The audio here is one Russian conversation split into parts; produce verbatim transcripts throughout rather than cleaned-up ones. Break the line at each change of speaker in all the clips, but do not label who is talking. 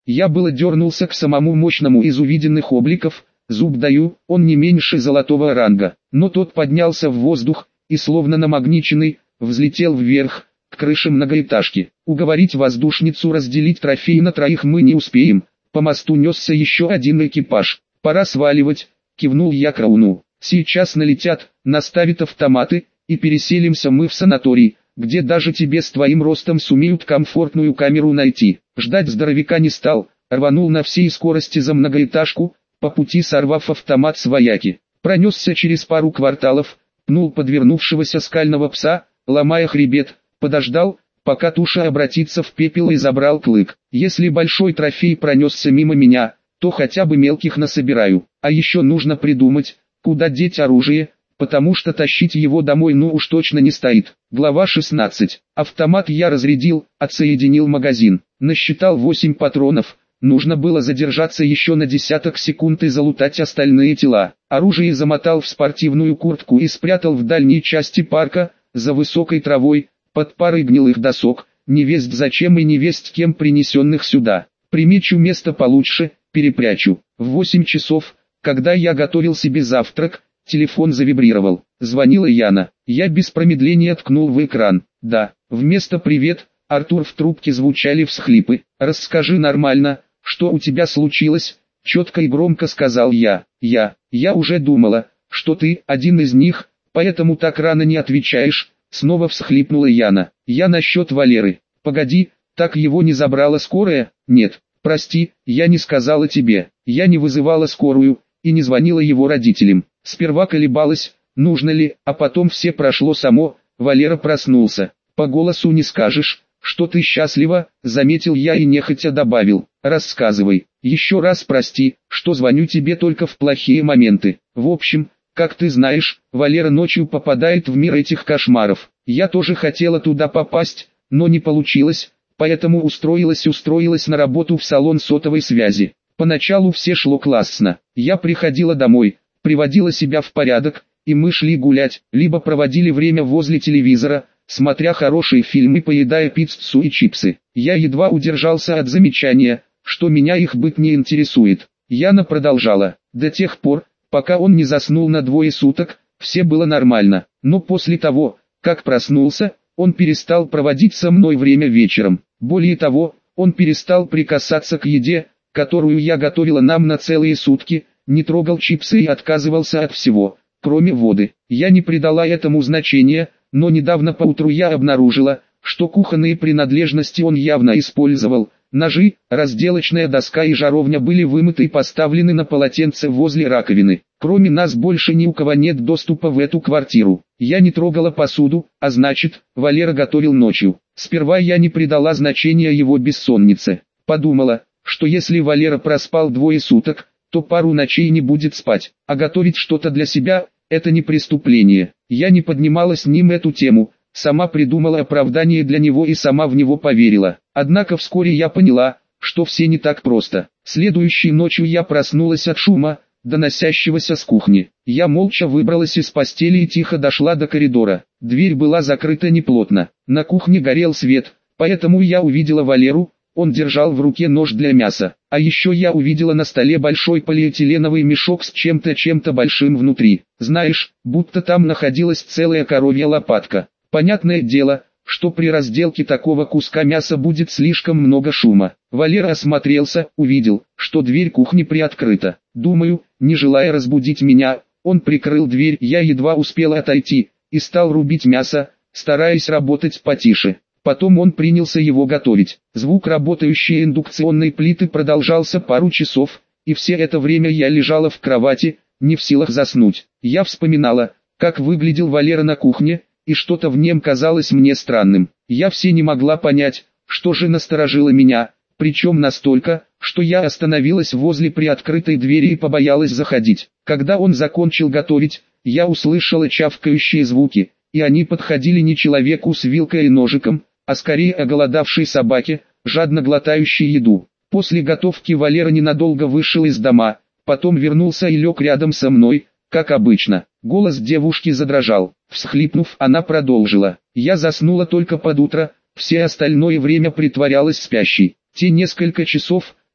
Я было дернулся к самому мощному из увиденных обликов, зуб даю, он не меньше золотого ранга. Но тот поднялся в воздух, и словно намагниченный, взлетел вверх, к крыше многоэтажки. Уговорить воздушницу разделить трофей на троих мы не успеем. По мосту несся еще один экипаж. «Пора сваливать», — кивнул я Крауну. «Сейчас налетят, наставят автоматы, и переселимся мы в санаторий, где даже тебе с твоим ростом сумеют комфортную камеру найти». Ждать здоровяка не стал, рванул на всей скорости за многоэтажку, по пути сорвав автомат с вояки. Пронесся через пару кварталов, пнул подвернувшегося скального пса, ломая хребет, подождал, пока туша обратится в пепел, и забрал клык. Если большой трофей пронесся мимо меня, то хотя бы мелких насобираю. А еще нужно придумать, куда деть оружие, потому что тащить его домой ну уж точно не стоит. Глава шестнадцать. Автомат я разрядил, отсоединил магазин. Насчитал восемь патронов. Нужно было задержаться еще на десяток секунд и залутать остальные тела. Оружие замотал в спортивную куртку и спрятал в дальней части парка, за высокой травой, под парой гнилых досок, невесть зачем и невесть кем принесенных сюда. Примечу место получше, перепрячу. В восемь часов, когда я готовил себе завтрак, телефон завибрировал. Звонила Яна. Я без промедления ткнул в экран. Да, вместо «привет», Артур, в трубке звучали всхлипы. «Расскажи нормально, что у тебя случилось?» Четко и громко сказал я. «Я, я уже думала, что ты один из них, поэтому так рано не отвечаешь». Снова всхлипнула Яна. «Я насчет Валеры». «Погоди, так его не забрала скорая?» «Нет, прости, я не сказала тебе. Я не вызывала скорую и не звонила его родителям. Сперва колебалась, нужно ли, а потом все прошло само». Валера проснулся. «По голосу не скажешь, что ты счастлива», — заметил я и нехотя добавил. «Рассказывай. Еще раз прости, что звоню тебе только в плохие моменты. В общем, как ты знаешь, Валера ночью попадает в мир этих кошмаров. Я тоже хотела туда попасть, но не получилось, поэтому устроилась устроилась на работу в салон сотовой связи. Поначалу все шло классно. Я приходила домой, приводила себя в порядок, и мы шли гулять, либо проводили время возле телевизора, смотря хорошие фильмы, поедая пиццу и чипсы. Я едва удержался от замечания, что меня их быт не интересует. Яна продолжала. До тех пор, пока он не заснул на двое суток, все было нормально. Но после того, как проснулся, он перестал проводить со мной время вечером. Более того, он перестал прикасаться к еде, которую я готовила нам на целые сутки, не трогал чипсы и отказывался от всего, кроме воды. Я не придала этому значения, но недавно поутру я обнаружила, что кухонные принадлежности он явно использовал. Ножи, разделочная доска и жаровня были вымыты и поставлены на полотенце возле раковины. Кроме нас больше ни у кого нет доступа в эту квартиру. Я не трогала посуду, а значит, Валера готовил ночью. Сперва я не придала значения его бессоннице. Подумала, что если Валера проспал двое суток, то пару ночей не будет спать, а готовить что-то для себя – это не преступление. Я не поднимала с ним эту тему, сама придумала оправдание для него и сама в него поверила. Однако вскоре я поняла, что все не так просто. Следующей ночью я проснулась от шума, доносящегося с кухни. Я молча выбралась из постели и тихо дошла до коридора. Дверь была закрыта неплотно. На кухне горел свет, поэтому я увидела Валеру. Он держал в руке нож для мяса. А еще я увидела на столе большой полиэтиленовый мешок с чем-то чем-то большим внутри. Знаешь, будто там находилась целая коровья лопатка. Понятное дело, что при разделке такого куска мяса будет слишком много шума. Валера осмотрелся, увидел, что дверь кухни приоткрыта. Думаю, не желая разбудить меня, он прикрыл дверь. Я едва успел отойти и стал рубить мясо, стараясь работать потише. Потом он принялся его готовить. Звук работающей индукционной плиты продолжался пару часов, и все это время я лежала в кровати, не в силах заснуть. Я вспоминала, как выглядел Валера на кухне, и что-то в нем казалось мне странным. Я все не могла понять, что же насторожило меня, причем настолько, что я остановилась возле приоткрытой двери и побоялась заходить. Когда он закончил готовить, я услышала чавкающие звуки, и они подходили не человеку с вилкой и ножиком, а скорее оголодавшей собаке, жадно глотающей еду. После готовки Валера ненадолго вышел из дома, потом вернулся и лег рядом со мной, как обычно. Голос девушки задрожал. Всхлипнув, она продолжила. Я заснула только под утро, все остальное время притворялась спящей. Те несколько часов,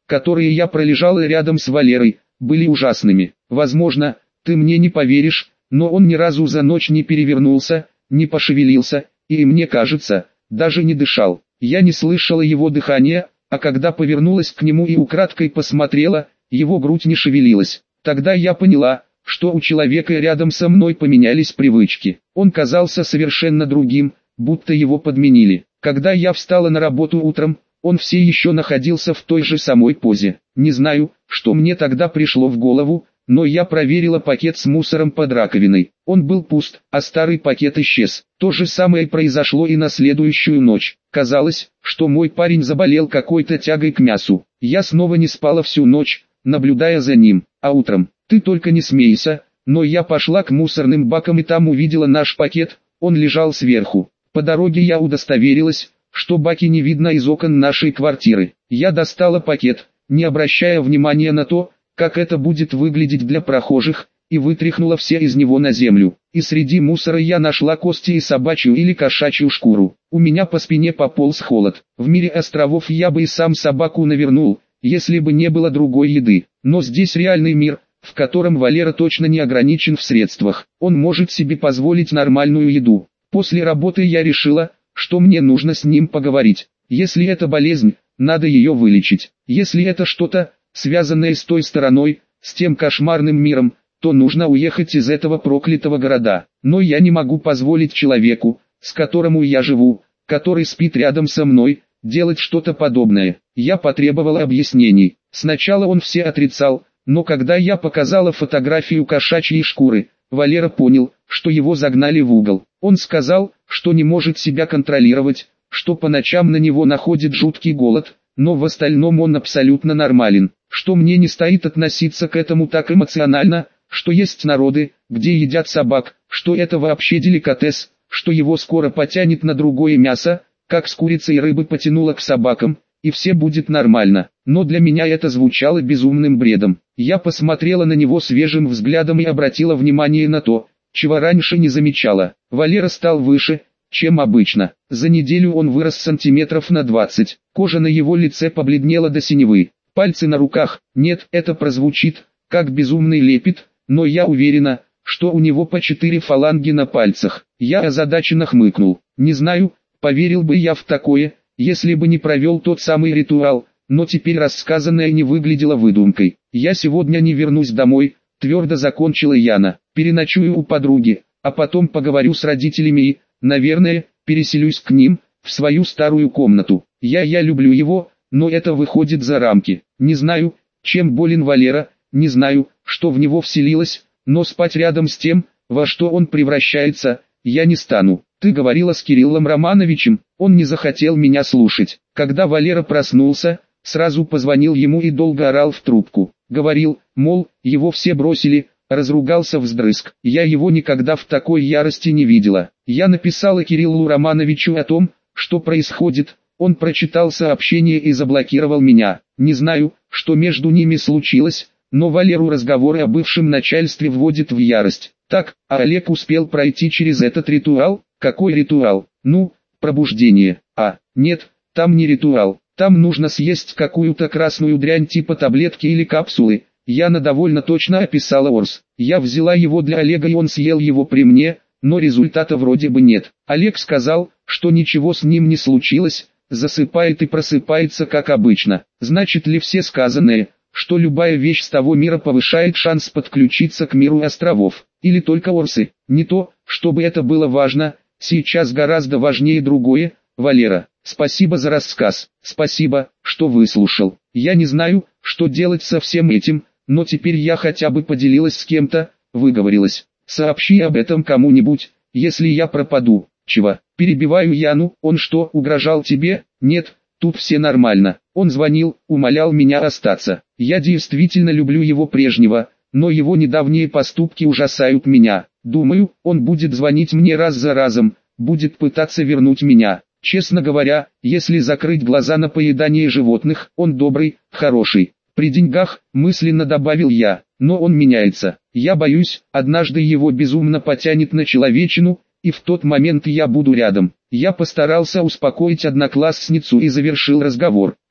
которые я пролежала рядом с Валерой, были ужасными. Возможно, ты мне не поверишь, но он ни разу за ночь не перевернулся, не пошевелился, и мне кажется, даже не дышал. Я не слышала его дыхания, а когда повернулась к нему и украдкой посмотрела, его грудь не шевелилась. Тогда я поняла, что у человека рядом со мной поменялись привычки. Он казался совершенно другим, будто его подменили. Когда я встала на работу утром, он все еще находился в той же самой позе. Не знаю, что мне тогда пришло в голову, но я проверила пакет с мусором под раковиной. Он был пуст, а старый пакет исчез. То же самое произошло и на следующую ночь. Казалось, что мой парень заболел какой-то тягой к мясу. Я снова не спала всю ночь, наблюдая за ним. А утром, ты только не смейся, но я пошла к мусорным бакам и там увидела наш пакет, он лежал сверху. По дороге я удостоверилась, что баки не видно из окон нашей квартиры. Я достала пакет, не обращая внимания на то, как это будет выглядеть для прохожих, и вытряхнула все из него на землю. И среди мусора я нашла кости и собачью или кошачью шкуру. У меня по спине пополз холод. В мире островов я бы и сам собаку навернул, если бы не было другой еды. Но здесь реальный мир, в котором Валера точно не ограничен в средствах. Он может себе позволить нормальную еду. После работы я решила, что мне нужно с ним поговорить. Если это болезнь, надо ее вылечить. Если это что-то, связанное с той стороной, с тем кошмарным миром, то нужно уехать из этого проклятого города. Но я не могу позволить человеку, с которым я живу, который спит рядом со мной, делать что-то подобное. Я потребовала объяснений. Сначала он все отрицал, но когда я показала фотографию кошачьей шкуры, Валера понял, что его загнали в угол. Он сказал, что не может себя контролировать, что по ночам на него находит жуткий голод, но в остальном он абсолютно нормален, что мне не стоит относиться к этому так эмоционально, что есть народы, где едят собак, что это вообще деликатес, что его скоро потянет на другое мясо, как с курицей и рыбы потянуло к собакам, и все будет нормально. Но для меня это звучало безумным бредом. Я посмотрела на него свежим взглядом и обратила внимание на то, чего раньше не замечала. Валера стал выше, чем обычно. За неделю он вырос сантиметров на двадцать. Кожа на его лице побледнела до синевы. Пальцы на руках. Нет, это прозвучит, как безумный лепет, но я уверена, что у него по четыре фаланги на пальцах. Я озадаченно хмыкнул. Не знаю, поверил бы я в такое, если бы не провел тот самый ритуал, но теперь рассказанное не выглядело выдумкой. Я сегодня не вернусь домой, твердо закончила Яна. Переночую у подруги, а потом поговорю с родителями и, наверное, переселюсь к ним, в свою старую комнату. Я я люблю его, но это выходит за рамки. Не знаю, чем болен Валера, не знаю, что в него вселилось, но спать рядом с тем, во что он превращается, я не стану. Ты говорила с Кириллом Романовичем, он не захотел меня слушать. Когда Валера проснулся, сразу позвонил ему и долго орал в трубку. Говорил, мол, его все бросили, разругался вдрызг. Я его никогда в такой ярости не видела. Я написала Кириллу Романовичу о том, что происходит. Он прочитал сообщение и заблокировал меня. Не знаю, что между ними случилось, но Валеру разговоры о бывшем начальстве вводят в ярость. Так, а Олег успел пройти через этот ритуал? Какой ритуал? Ну, пробуждение. А, нет, там не ритуал. Там нужно съесть какую-то красную дрянь типа таблетки или капсулы. Яна довольно точно описала Орс. Я взяла его для Олега и он съел его при мне, но результата вроде бы нет. Олег сказал, что ничего с ним не случилось, засыпает и просыпается как обычно. Значит ли все сказанное, что любая вещь с того мира повышает шанс подключиться к миру островов? Или только Орсы? Не то, чтобы это было важно, сейчас гораздо важнее другое. Валера, спасибо за рассказ, спасибо, что выслушал. Я не знаю, что делать со всем этим, но теперь я хотя бы поделилась с кем-то, выговорилась. Сообщи об этом кому-нибудь, если я пропаду. Чего? Перебиваю Яну, он что, угрожал тебе? Нет, тут все нормально. Он звонил, умолял меня остаться. Я действительно люблю его прежнего, но его недавние поступки ужасают меня. Думаю, он будет звонить мне раз за разом, будет пытаться вернуть меня. Честно говоря, если закрыть глаза на поедание животных, он добрый, хороший. При деньгах, мысленно добавил я, но он меняется. Я боюсь, однажды его безумно потянет на человечину, и в тот момент я буду рядом. Я постарался успокоить одноклассницу и завершил разговор.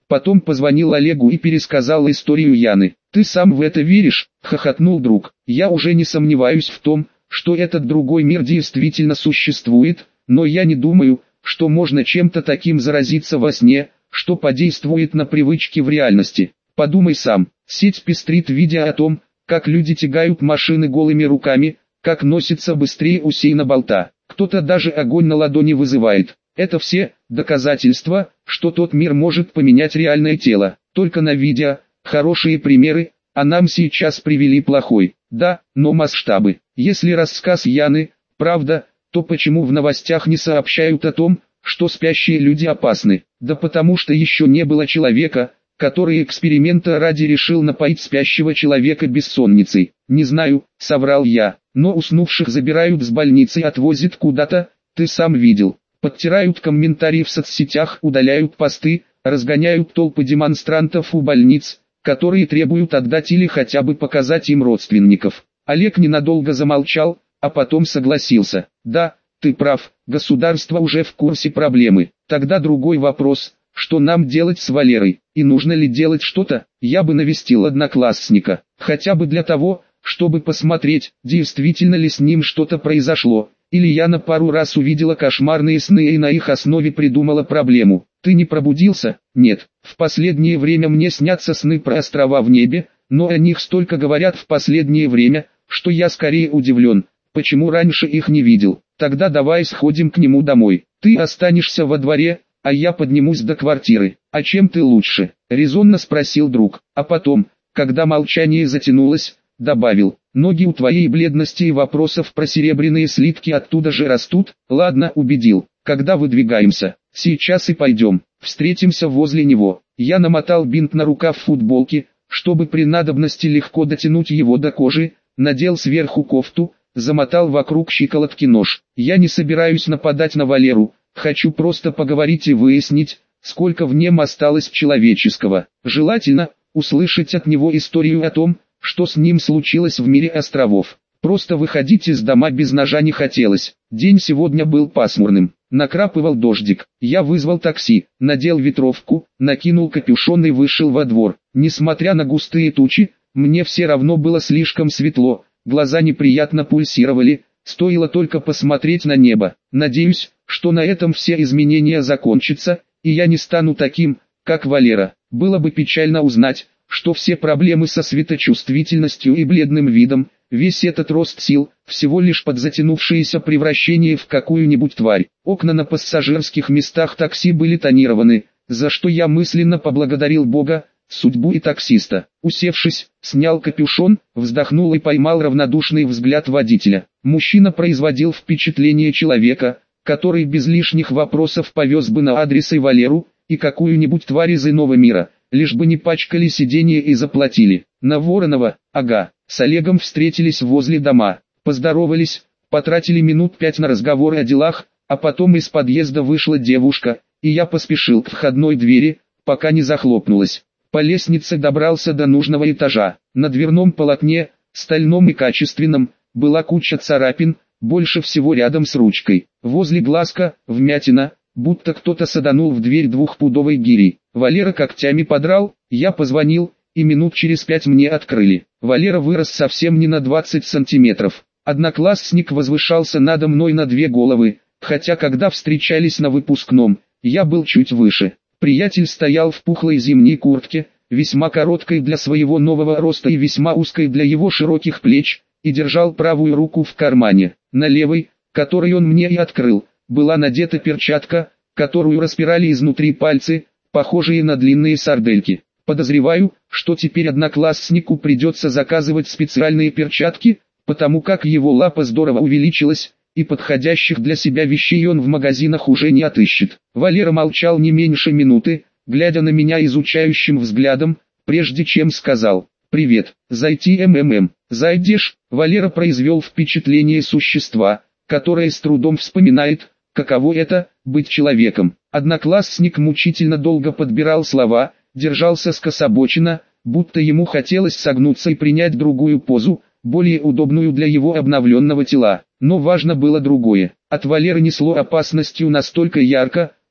Потом позвонил Олегу и пересказал историю Яны. «Ты сам в это веришь?» – хохотнул друг. «Я уже не сомневаюсь в том, что этот другой мир действительно существует, но я не думаю, что можно чем-то таким заразиться во сне, что подействует на привычки в реальности. Подумай сам, сеть пестрит видео о том, как люди тягают машины голыми руками, как носится быстрее Усейна Болта. Кто-то даже огонь на ладони вызывает. Это все доказательства, что тот мир может поменять реальное тело. Только на видео, хорошие примеры, а нам сейчас привели плохой. Да, но масштабы. Если рассказ Яны – правда, то почему в новостях не сообщают о том, что спящие люди опасны? Да потому что еще не было человека, который эксперимента ради решил напоить спящего человека бессонницей. Не знаю, соврал я, но уснувших забирают с больницы и отвозят куда-то, ты сам видел. Подтирают комментарии в соцсетях, удаляют посты, разгоняют толпы демонстрантов у больниц, которые требуют отдать или хотя бы показать им родственников. Олег ненадолго замолчал, а потом согласился. Да, ты прав, государство уже в курсе проблемы. Тогда другой вопрос, что нам делать с Валерой, и нужно ли делать что-то? Я бы навестил одноклассника, хотя бы для того, чтобы посмотреть, действительно ли с ним что-то произошло. Или Яна пару раз увидела кошмарные сны и на их основе придумала проблему. Ты не пробудился? Нет. В последнее время мне снятся сны про острова в небе, но о них столько говорят в последнее время, что я скорее удивлен, почему раньше их не видел. Тогда давай сходим к нему домой. Ты останешься во дворе, а я поднимусь до квартиры. А чем ты лучше? Резонно спросил друг. А потом, когда молчание затянулось, добавил: ноги у твоей бледности и вопросов про серебряные слитки оттуда же растут. Ладно, убедил. Когда выдвигаемся? Сейчас и пойдем. Встретимся возле него. Я намотал бинт на рукав футболки, чтобы при надобности легко дотянуть его до кожи, надел сверху кофту, замотал вокруг щиколотки нож. Я не собираюсь нападать на Валеру, хочу просто поговорить и выяснить, сколько в нем осталось человеческого. Желательно услышать от него историю о том, что с ним случилось в мире островов. Просто выходить из дома без ножа не хотелось. День сегодня был пасмурным. Накрапывал дождик. Я вызвал такси, надел ветровку, накинул капюшон и вышел во двор. Несмотря на густые тучи, мне все равно было слишком светло, глаза неприятно пульсировали, стоило только посмотреть на небо. Надеюсь, что на этом все изменения закончатся, и я не стану таким, как Валера. Было бы печально узнать, что все проблемы со светочувствительностью и бледным видом, весь этот рост сил, всего лишь подзатянувшееся превращение в какую-нибудь тварь. Окна на пассажирских местах такси были тонированы, за что я мысленно поблагодарил Бога, судьбу и таксиста. Усевшись, снял капюшон, вздохнул и поймал равнодушный взгляд водителя. Мужчина производил впечатление человека, который без лишних вопросов повез бы на адрес и Валеру, и какую-нибудь тварь из иного мира, лишь бы не пачкали сиденье и заплатили. На Воронова, ага, с Олегом встретились возле дома, поздоровались, потратили минут пять на разговоры о делах, а потом из подъезда вышла девушка, и я поспешил к входной двери, пока не захлопнулась. По лестнице добрался до нужного этажа. На дверном полотне, стальном и качественном, была куча царапин, больше всего рядом с ручкой. Возле глазка, вмятина, будто кто-то саданул в дверь двухпудовой гирей. Валера когтями подрал, я позвонил, и минут через пять мне открыли. Валера вырос совсем не на двадцать сантиметров. Одноклассник возвышался надо мной на две головы, хотя когда встречались на выпускном, я был чуть выше. Приятель стоял в пухлой зимней куртке, весьма короткой для своего нового роста и весьма узкой для его широких плеч, и держал правую руку в кармане. На левой, которой он мне и открыл, была надета перчатка, которую распирали изнутри пальцы, похожие на длинные сардельки. Подозреваю, что теперь однокласснику придется заказывать специальные перчатки, потому как его лапа здорово увеличилась, и подходящих для себя вещей он в магазинах уже не отыщет. Валера молчал не меньше минуты, глядя на меня изучающим взглядом, прежде чем сказал: «Привет, зайти МММ». «Зайдешь?» Валера произвел впечатление существа, которое с трудом вспоминает, каково это – быть человеком. Одноклассник мучительно долго подбирал слова, держался скособоченно, будто ему хотелось согнуться и принять другую позу, более удобную для его обновленного тела. Но важно было другое. От Валеры несло опасностью настолько ярко,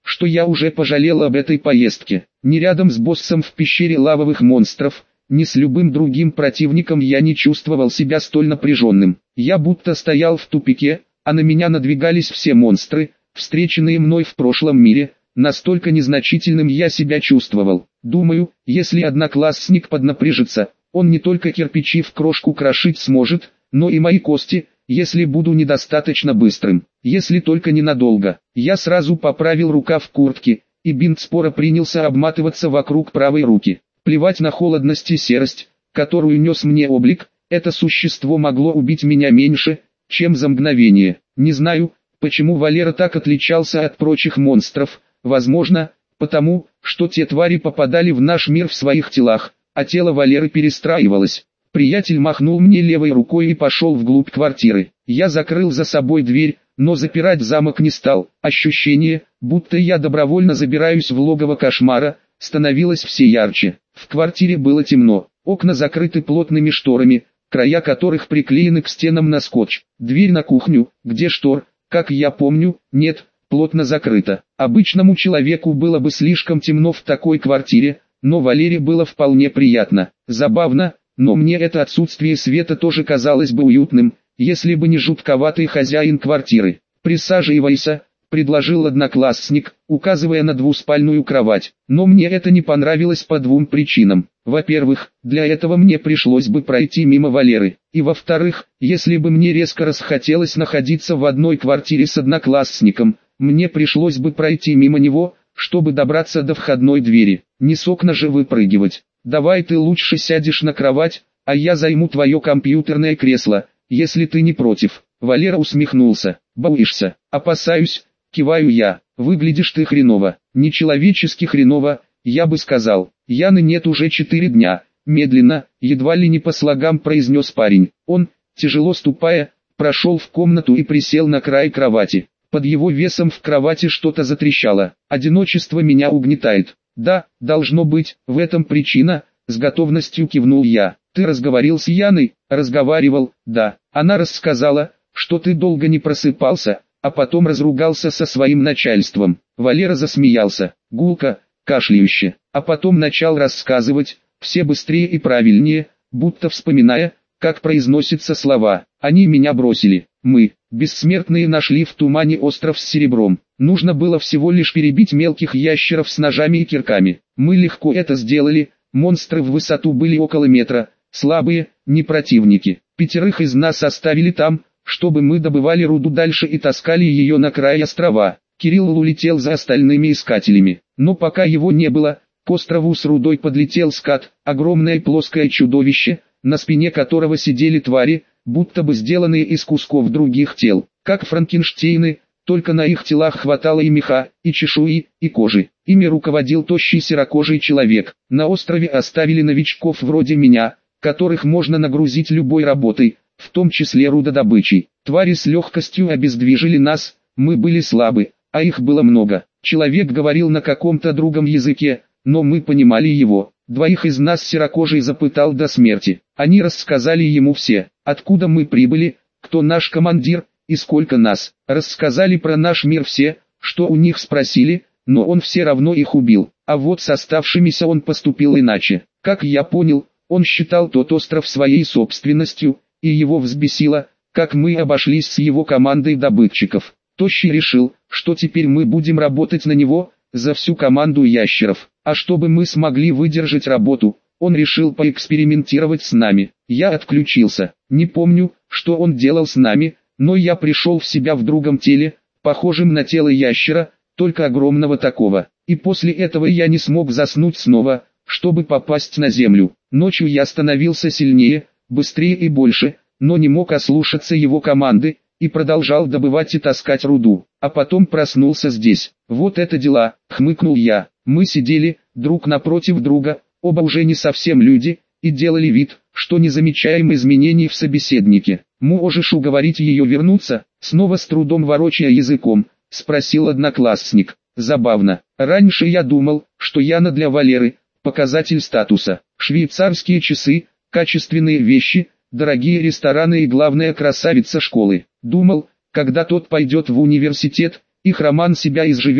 что я уже пожалел об этой поездке. Ни рядом с боссом в пещере лавовых монстров, ни с любым другим противником я не чувствовал себя столь напряженным. Я будто стоял в тупике, а на меня надвигались все монстры, встреченные мной в прошлом мире. Настолько незначительным я себя чувствовал. Думаю, если одноклассник поднапряжется, он не только кирпичи в крошку крошить сможет, но и мои кости, если буду недостаточно быстрым. Если только ненадолго. Я сразу поправил рукав куртки, и бинт спора принялся обматываться вокруг правой руки. Плевать на холодность и серость, которую нес мне облик, это существо могло убить меня меньше, чем за мгновение. Не знаю, почему Валера так отличался от прочих монстров. Возможно, потому, что те твари попадали в наш мир в своих телах, а тело Валеры перестраивалось. Приятель махнул мне левой рукой и пошел вглубь квартиры. Я закрыл за собой дверь, но запирать замок не стал. Ощущение, будто я добровольно забираюсь в логово кошмара, становилось все ярче. В квартире было темно, окна закрыты плотными шторами, края которых приклеены к стенам на скотч. Дверь на кухню, где штор, как я помню, нет, плотно закрыта. Обычному человеку было бы слишком темно в такой квартире, но Валере было вполне приятно. Забавно, но мне это отсутствие света тоже казалось бы уютным, если бы не жутковатый хозяин квартиры. «Присаживайся», — предложил одноклассник, указывая на двуспальную кровать. Но мне это не понравилось по двум причинам. Во-первых, для этого мне пришлось бы пройти мимо Валеры. И во-вторых, если бы мне резко расхотелось находиться в одной квартире с одноклассником, мне пришлось бы пройти мимо него, чтобы добраться до входной двери. Не с окна же выпрыгивать. «Давай ты лучше сядешь на кровать, а я займу твое компьютерное кресло, если ты не против». Валера усмехнулся. «Боишься?» «Опасаюсь», киваю я. «Выглядишь ты хреново». «Нечеловечески хреново, я бы сказал». «Яны нет уже четыре дня», медленно, едва ли не по слогам произнес парень. Он, тяжело ступая, прошел в комнату и присел на край кровати. Под его весом в кровати что-то затрещало. «Одиночество меня угнетает». «Да, должно быть, в этом причина», с готовностью кивнул я. «Ты разговаривал с Яной?» «Разговаривал, да. Она рассказала, что ты долго не просыпался, а потом разругался со своим начальством». Валера засмеялся, гулко, кашляюще, а потом начал рассказывать, все быстрее и правильнее, будто вспоминая, как произносятся слова. «Они меня бросили. Мы, бессмертные, нашли в тумане остров с серебром. Нужно было всего лишь перебить мелких ящеров с ножами и кирками. Мы легко это сделали, монстры в высоту были около метра, слабые, не противники. Пятерых из нас оставили там, чтобы мы добывали руду дальше и таскали ее на край острова. Кирилл улетел за остальными искателями. Но пока его не было, к острову с рудой подлетел скат, огромное плоское чудовище, на спине которого сидели твари, будто бы сделанные из кусков других тел, как Франкенштейны, только на их телах хватало и меха, и чешуи, и кожи. Ими руководил тощий серокожий человек. На острове оставили новичков вроде меня, которых можно нагрузить любой работой, в том числе рудодобычей. Твари с легкостью обездвижили нас, мы были слабы, а их было много. Человек говорил на каком-то другом языке, но мы понимали его. Двоих из нас серокожий запытал до смерти. Они рассказали ему все, откуда мы прибыли, кто наш командир, и сколько нас. Рассказали про наш мир все, что у них спросили, но он все равно их убил. А вот с оставшимися он поступил иначе. Как я понял, он считал тот остров своей собственностью, и его взбесило, как мы обошлись с его командой добытчиков. Тощий решил, что теперь мы будем работать на него, за всю команду ящеров. А чтобы мы смогли выдержать работу, он решил поэкспериментировать с нами. Я отключился. Не помню, что он делал с нами, но я пришел в себя в другом теле, похожем на тело ящера, только огромного такого. И после этого я не смог заснуть снова, чтобы попасть на землю. Ночью я становился сильнее, быстрее и больше, но не мог ослушаться его команды, и продолжал добывать и таскать руду. А потом проснулся здесь. Вот это дела, хмыкнул я. Мы сидели, друг напротив друга, оба уже не совсем люди, и делали вид, что не замечаем изменений в собеседнике. «Можешь уговорить ее вернуться?» Снова с трудом ворочая языком, спросил одноклассник. Забавно. Раньше я думал, что Яна для Валеры – показатель статуса. Швейцарские часы, качественные вещи, дорогие рестораны и главная красавица школы. Думал, когда тот пойдет в университет, их роман себя изживет,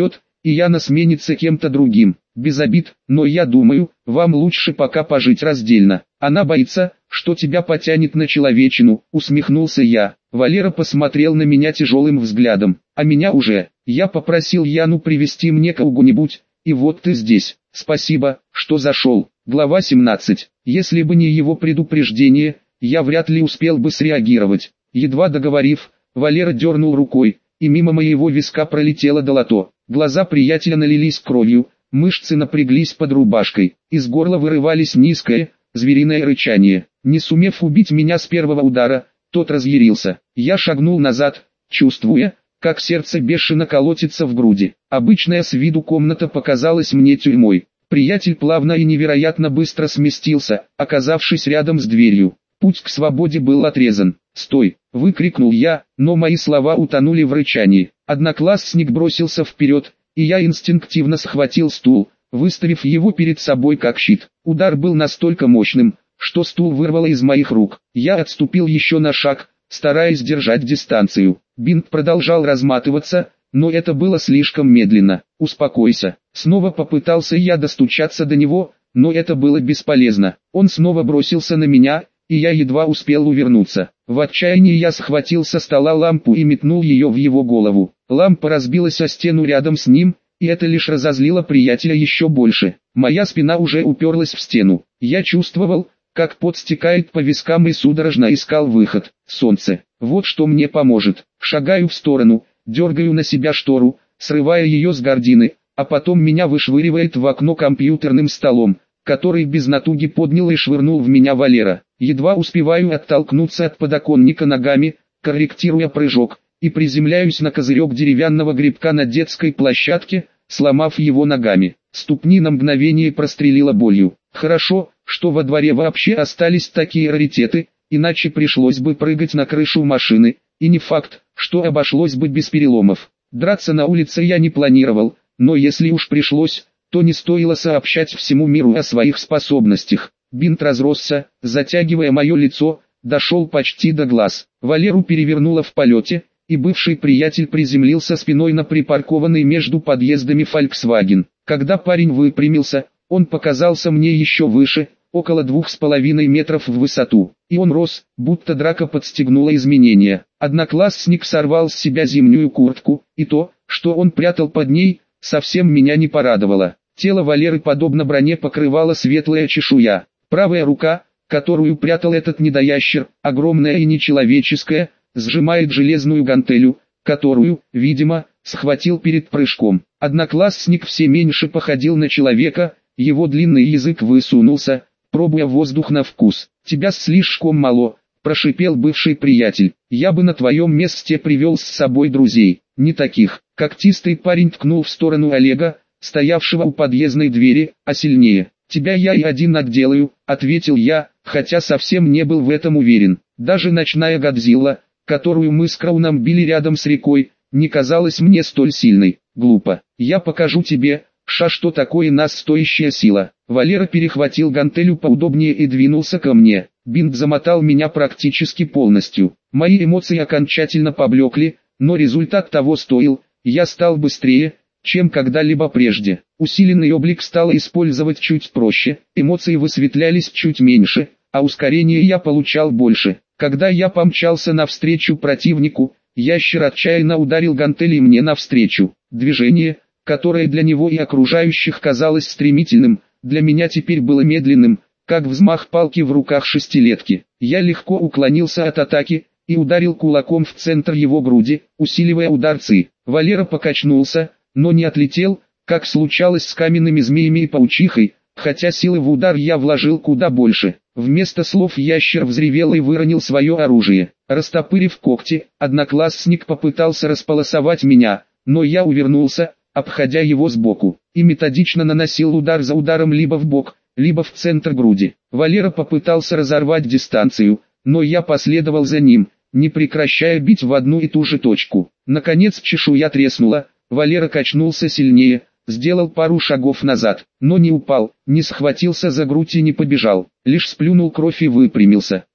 и Яна сменится кем-то другим. Без обид, но я думаю, вам лучше пока пожить раздельно. Она боится, что тебя потянет на человечину, усмехнулся я. Валера посмотрел на меня тяжелым взглядом. А меня уже. Я попросил Яну привезти мне кого-нибудь, и вот ты здесь. Спасибо, что зашел. Глава семнадцать. Если бы не его предупреждение, я вряд ли успел бы среагировать. Едва договорив, Валера дернул рукой, и мимо моего виска пролетело долото. Глаза приятеля налились кровью, мышцы напряглись под рубашкой, из горла вырывались низкое, звериное рычание. Не сумев убить меня с первого удара, тот разъярился. Я шагнул назад, чувствуя, как сердце бешено колотится в груди. Обычная с виду комната показалась мне тюрьмой. Приятель плавно и невероятно быстро сместился, оказавшись рядом с дверью. Путь к свободе был отрезан. «Стой!» — выкрикнул я, но мои слова утонули в рычании. Одноклассник бросился вперед, и я инстинктивно схватил стул, выставив его перед собой как щит. Удар был настолько мощным, что стул вырвало из моих рук. Я отступил еще на шаг, стараясь держать дистанцию. Бинт продолжал разматываться, но это было слишком медленно. «Успокойся». Снова попытался я достучаться до него, но это было бесполезно. Он снова бросился на меня, и я едва успел увернуться. В отчаянии я схватил со стола лампу и метнул ее в его голову. Лампа разбилась о стену рядом с ним, и это лишь разозлило приятеля еще больше. Моя спина уже уперлась в стену. Я чувствовал, как пот стекает по вискам и судорожно искал выход. Солнце. Вот что мне поможет. Шагаю в сторону, дергаю на себя штору, срывая ее с гардины, а потом меня вышвыривает в окно компьютерным столом, который без натуги поднял и швырнул в меня Валера. Едва успеваю оттолкнуться от подоконника ногами, корректируя прыжок, и приземляюсь на козырек деревянного грибка на детской площадке, сломав его ногами. Ступни на мгновение прострелило болью. Хорошо, что во дворе вообще остались такие раритеты, иначе пришлось бы прыгать на крышу машины, и не факт, что обошлось бы без переломов. Драться на улице я не планировал, но если уж пришлось, то не стоило сообщать всему миру о своих способностях. Бинт разросся, затягивая мое лицо, дошел почти до глаз. Валеру перевернуло в полете, и бывший приятель приземлился спиной на припаркованный между подъездами Volkswagen. Когда парень выпрямился, он показался мне еще выше, около двух с половиной метров в высоту, и он рос, будто драка подстегнула изменения. Одноклассник сорвал с себя зимнюю куртку, и то, что он прятал под ней, совсем меня не порадовало. Тело Валеры подобно броне покрывала светлая чешуя. Правая рука, которую прятал этот недоящер, огромная и нечеловеческая, сжимает железную гантелю, которую, видимо, схватил перед прыжком. Одноклассник все меньше походил на человека, его длинный язык высунулся, пробуя воздух на вкус. «Тебя слишком мало», – прошипел бывший приятель. «Я бы на твоем месте привел с собой друзей, не таких». Когтистый парень ткнул в сторону Олега, стоявшего у подъездной двери, а сильнее. «Тебя я и один отделаю», — ответил я, хотя совсем не был в этом уверен. Даже ночная Годзилла, которую мы с Крауном били рядом с рекой, не казалась мне столь сильной. Глупо. «Я покажу тебе, ша, что такое нас стоящая сила». Валера перехватил гантелю поудобнее и двинулся ко мне. Бинт замотал меня практически полностью. Мои эмоции окончательно поблекли, но результат того стоил. Я стал быстрее, чем когда-либо прежде. Усиленный облик стал использовать чуть проще, эмоции высветлялись чуть меньше, а ускорение я получал больше. Когда я помчался навстречу противнику, ящер отчаянно ударил гантелей мне навстречу. Движение, которое для него и окружающих казалось стремительным, для меня теперь было медленным, как взмах палки в руках шестилетки. Я легко уклонился от атаки и ударил кулаком в центр его груди, усиливая удар ци. Валера покачнулся, но не отлетел, как случалось с каменными змеями и паучихой, хотя силы в удар я вложил куда больше. Вместо слов ящер взревел и выронил свое оружие. Растопырив когти, одноклассник попытался располосовать меня, но я увернулся, обходя его сбоку, и методично наносил удар за ударом либо в бок, либо в центр груди. Валера попытался разорвать дистанцию, но я последовал за ним, не прекращая бить в одну и ту же точку. Наконец чешуя треснула, Валера качнулся сильнее, сделал пару шагов назад, но не упал, не схватился за грудь и не побежал, лишь сплюнул кровь и выпрямился.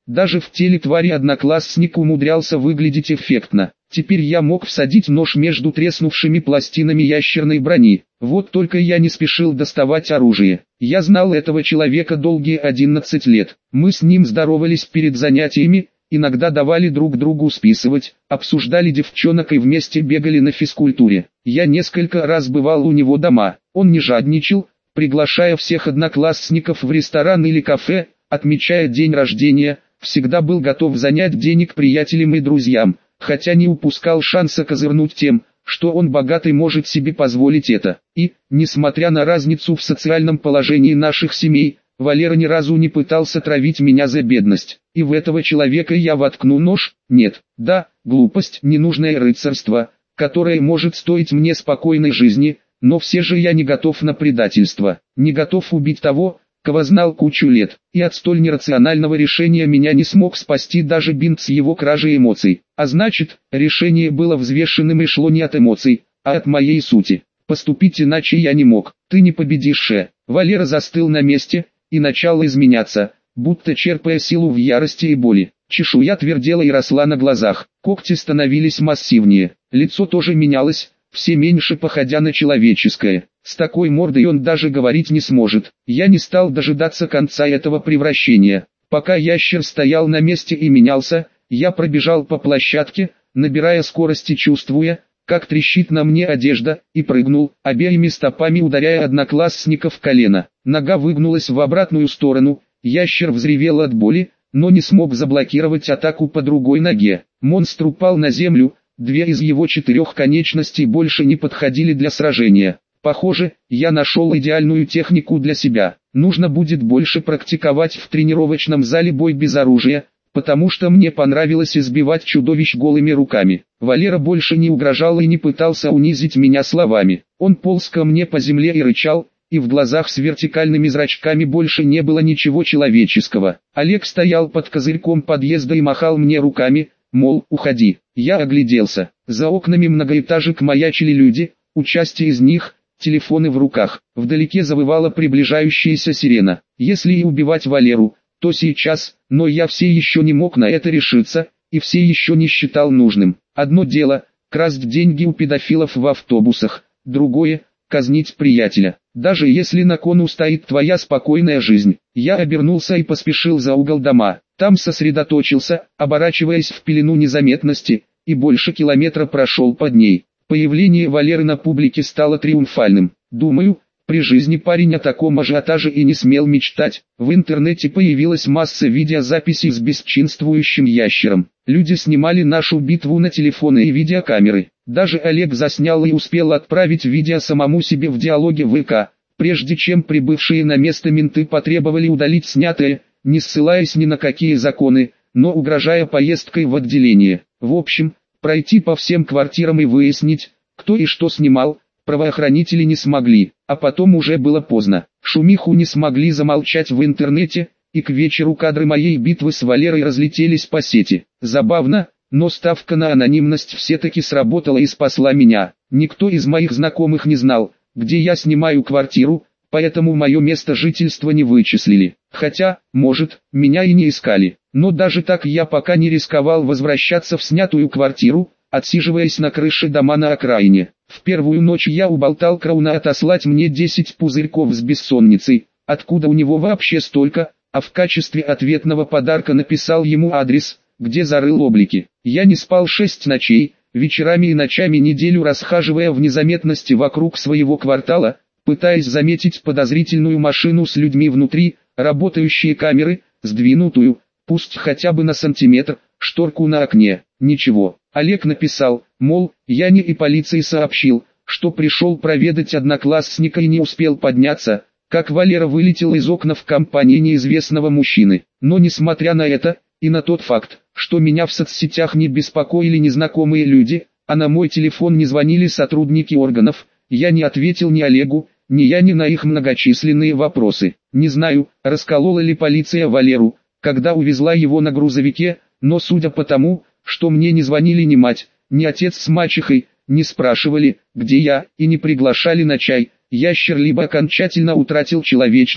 Даже в теле твари одноклассник умудрялся выглядеть эффектно. Теперь я мог всадить нож между треснувшими пластинами ящерной брони. Вот только я не спешил доставать оружие. Я знал этого человека долгие одиннадцать лет. Мы с ним здоровались перед занятиями, иногда давали друг другу списывать, обсуждали девчонок и вместе бегали на физкультуре. Я несколько раз бывал у него дома. Он не жадничал, приглашая всех одноклассников в ресторан или кафе, отмечая день рождения, всегда был готов занять денег приятелям и друзьям, хотя не упускал шанса козырнуть тем, что он богатый может себе позволить это. И, несмотря на разницу в социальном положении наших семей, Валера ни разу не пытался травить меня за бедность. И в этого человека я воткну нож? Нет. Да, глупость, ненужное рыцарство, которое может стоить мне спокойной жизни, но все же я не готов на предательство, не готов убить того, кого знал кучу лет, и от столь нерационального решения меня не смог спасти даже бинт с его кражей эмоций. А значит, решение было взвешенным и шло не от эмоций, а от моей сути. Поступить иначе я не мог. Ты не победишь, Ше. Валера застыл на месте и начал изменяться, будто черпая силу в ярости и боли. Чешуя твердела и росла на глазах, когти становились массивнее, лицо тоже менялось, все меньше походя на человеческое. С такой мордой он даже говорить не сможет. Я не стал дожидаться конца этого превращения. Пока ящер стоял на месте и менялся, я пробежал по площадке, набирая скорости, чувствуя, как трещит на мне одежда, и прыгнул, обеими стопами ударяя одноклассника в колено. Нога выгнулась в обратную сторону, ящер взревел от боли, но не смог заблокировать атаку по другой ноге. Монстр упал на землю, две из его четырех конечностей больше не подходили для сражения. Похоже, я нашел идеальную технику для себя. Нужно будет больше практиковать в тренировочном зале бой без оружия, потому что мне понравилось избивать чудовищ голыми руками. Валера больше не угрожал и не пытался унизить меня словами. Он полз ко мне по земле и рычал, и в глазах с вертикальными зрачками больше не было ничего человеческого. Олег стоял под козырьком подъезда и махал мне руками, мол, уходи. Я огляделся. За окнами многоэтажек маячили люди, у части из них телефоны в руках. Вдалеке завывала приближающаяся сирена. Если и убивать Валеру, то сейчас, но я все еще не мог на это решиться, и все еще не считал нужным. Одно дело, красть деньги у педофилов в автобусах, другое, казнить приятеля. Даже если на кону стоит твоя спокойная жизнь. Я обернулся и поспешил за угол дома. Там сосредоточился, оборачиваясь в пелену незаметности, и больше километра прошел под ней. Появление Валеры на публике стало триумфальным. Думаю, при жизни парень о таком ажиотаже и не смел мечтать. В интернете появилась масса видеозаписей с бесчинствующим ящером. Люди снимали нашу битву на телефоны и видеокамеры. Даже Олег заснял и успел отправить видео самому себе в диалоге в ВК, прежде чем прибывшие на место менты потребовали удалить снятое, не ссылаясь ни на какие законы, но угрожая поездкой в отделение. В общем, пройти по всем квартирам и выяснить, кто и что снимал, правоохранители не смогли, а потом уже было поздно. Шумиху не смогли замолчать в интернете, и к вечеру кадры моей битвы с Валерой разлетелись по сети. Забавно, но ставка на анонимность все-таки сработала и спасла меня. Никто из моих знакомых не знал, где я снимаю квартиру, поэтому мое место жительства не вычислили. Хотя, может, меня и не искали. Но даже так я пока не рисковал возвращаться в снятую квартиру, отсиживаясь на крыше дома на окраине. В первую ночь я уболтал Крауна отослать мне десять пузырьков с бессонницей, откуда у него вообще столько, а в качестве ответного подарка написал ему адрес, где зарыл облики. Я не спал шесть ночей, вечерами и ночами неделю расхаживая в незаметности вокруг своего квартала, пытаясь заметить подозрительную машину с людьми внутри, работающие камеры, сдвинутую, пусть хотя бы на сантиметр, шторку на окне. Ничего. Олег написал, мол, я не и полиции сообщил, что пришел проведать одноклассника и не успел подняться, как Валера вылетел из окна в компании неизвестного мужчины. Но несмотря на это, и на тот факт, что меня в соцсетях не беспокоили незнакомые люди, а на мой телефон не звонили сотрудники органов, я не ответил ни Олегу, ни я ни на их многочисленные вопросы. Не знаю, расколола ли полиция Валеру, когда увезла его на грузовике, но судя по тому, что мне не звонили ни мать, ни отец с мачехой, не спрашивали, где я, и не приглашали на чай, ящер либо окончательно утратил человечность,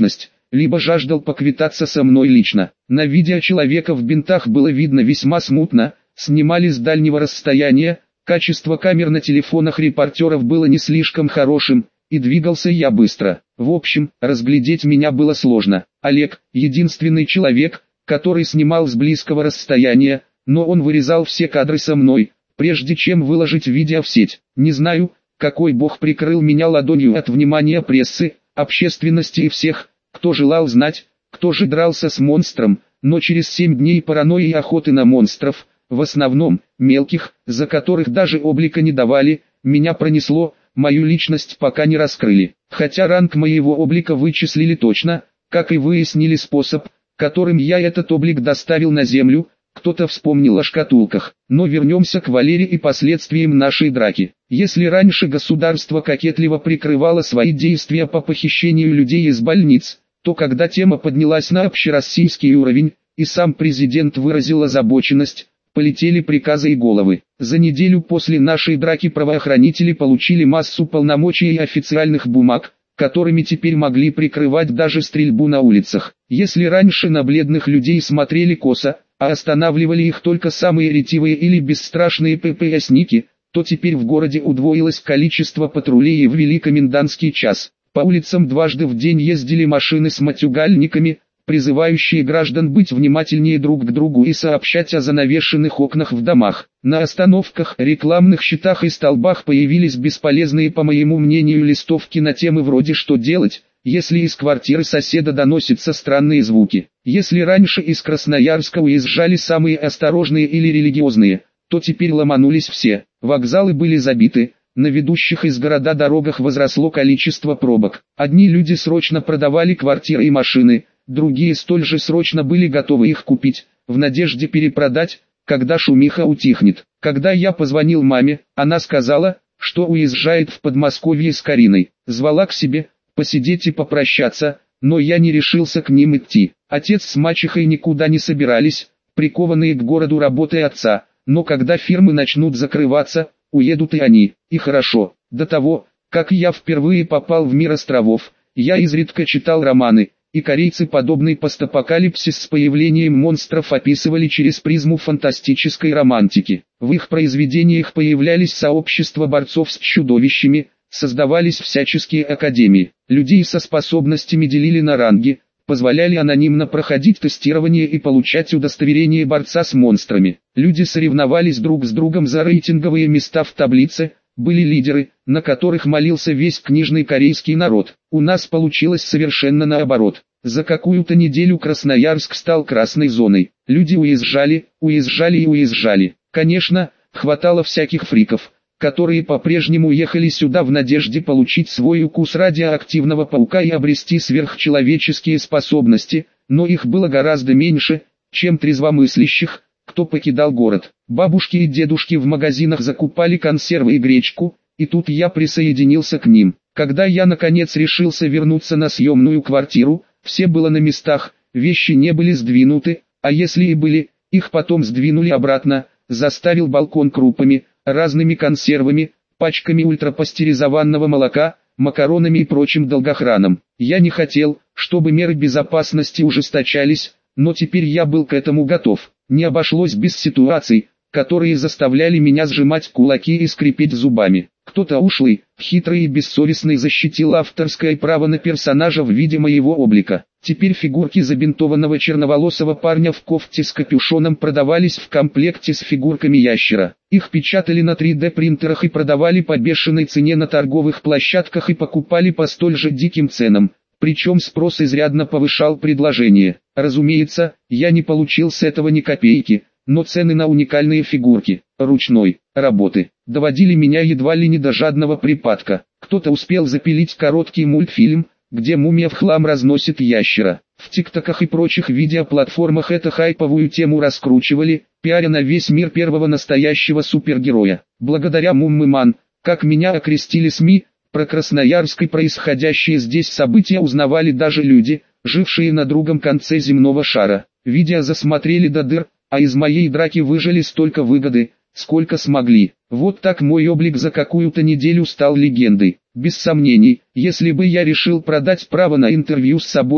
либо жаждал поквитаться со мной лично. На видео человека в бинтах было видно весьма смутно, снимали с дальнего расстояния, качество камер на телефонах репортеров было не слишком хорошим, и двигался я быстро. В общем, разглядеть меня было сложно. Олег – единственный человек, который снимал с близкого расстояния, но он вырезал все кадры со мной, прежде чем выложить видео в сеть. Не знаю, какой бог прикрыл меня ладонью от внимания прессы, общественности и всех, кто желал знать, кто же дрался с монстром, но через семь дней паранойи и охоты на монстров, в основном, мелких, за которых даже облика не давали, меня пронесло, мою личность пока не раскрыли. Хотя ранг моего облика вычислили точно, как и выяснили способ, которым я этот облик доставил на землю, кто-то вспомнил о шкатулках. Но вернемся к Валере и последствиям нашей драки. Если раньше государство кокетливо прикрывало свои действия по похищению людей из больниц, то когда тема поднялась на общероссийский уровень, и сам президент выразил озабоченность, полетели приказы и головы. За неделю после нашей драки правоохранители получили массу полномочий и официальных бумаг, которыми теперь могли прикрывать даже стрельбу на улицах. Если раньше на бледных людей смотрели косо, а останавливали их только самые ретивые или бесстрашные ППСники, то теперь в городе удвоилось количество патрулей и ввели комендантский час. По улицам дважды в день ездили машины с матюгальниками, призывающие граждан быть внимательнее друг к другу и сообщать о занавешенных окнах в домах. На остановках, рекламных щитах и столбах появились бесполезные, по моему мнению, листовки на темы вроде «Что делать, если из квартиры соседа доносятся странные звуки?». Если раньше из Красноярска уезжали самые осторожные или религиозные, то теперь ломанулись все. Вокзалы были забиты, на ведущих из города дорогах возросло количество пробок. Одни люди срочно продавали квартиры и машины, другие столь же срочно были готовы их купить, в надежде перепродать, когда шумиха утихнет. Когда я позвонил маме, она сказала, что уезжает в Подмосковье с Кариной. Звала к себе, посидеть и попрощаться, но я не решился к ним идти. Отец с мачехой никуда не собирались, прикованные к городу работой отца, но когда фирмы начнут закрываться, уедут и они. И хорошо. До того, как я впервые попал в мир островов, я изредка читал романы, и корейцы подобный постапокалипсис с появлением монстров описывали через призму фантастической романтики. В их произведениях появлялись сообщества борцов с чудовищами, создавались всяческие академии. Людей со способностями делили на ранги, позволяли анонимно проходить тестирование и получать удостоверение борца с монстрами. Люди соревновались друг с другом за рейтинговые места в таблице, были лидеры, на которых молился весь книжный корейский народ. У нас получилось совершенно наоборот. За какую-то неделю Красноярск стал красной зоной. Люди уезжали, уезжали и уезжали. Конечно, хватало всяких фриков, которые по-прежнему ехали сюда в надежде получить свой укус радиоактивного паука и обрести сверхчеловеческие способности, но их было гораздо меньше, чем трезвомыслящих, кто покидал город. Бабушки и дедушки в магазинах закупали консервы и гречку, и тут я присоединился к ним. Когда я наконец решился вернуться на съемную квартиру, все было на местах, вещи не были сдвинуты, а если и были, их потом сдвинули обратно, заставил балкон крупами, разными консервами, пачками ультрапастеризованного молока, макаронами и прочим долгохраном. Я не хотел, чтобы меры безопасности ужесточались, но теперь я был к этому готов. Не обошлось без ситуаций, которые заставляли меня сжимать кулаки и скрипеть зубами. Кто-то ушлый, хитрый и бессовестный защитил авторское право на персонажа в виде моего облика. Теперь фигурки забинтованного черноволосого парня в кофте с капюшоном продавались в комплекте с фигурками ящера. Их печатали на три дэ принтерах и продавали по бешеной цене на торговых площадках и покупали по столь же диким ценам. Причем спрос изрядно повышал предложение. Разумеется, я не получил с этого ни копейки, но цены на уникальные фигурки, ручной работы, доводили меня едва ли не до жадного припадка. Кто-то успел запилить короткий мультфильм, где мумия в хлам разносит ящера. В тиктоках и прочих видеоплатформах эту хайповую тему раскручивали, пиаря на весь мир первого настоящего супергероя. Благодаря Муммыман, как меня окрестили СМИ, про Красноярск и происходящие здесь события узнавали даже люди, жившие на другом конце земного шара. Видео засмотрели до дыр, а из моей драки выжили столько выгоды, сколько смогли. Вот так мой облик за какую-то неделю стал легендой. Без сомнений, если бы я решил продать право на интервью с собой,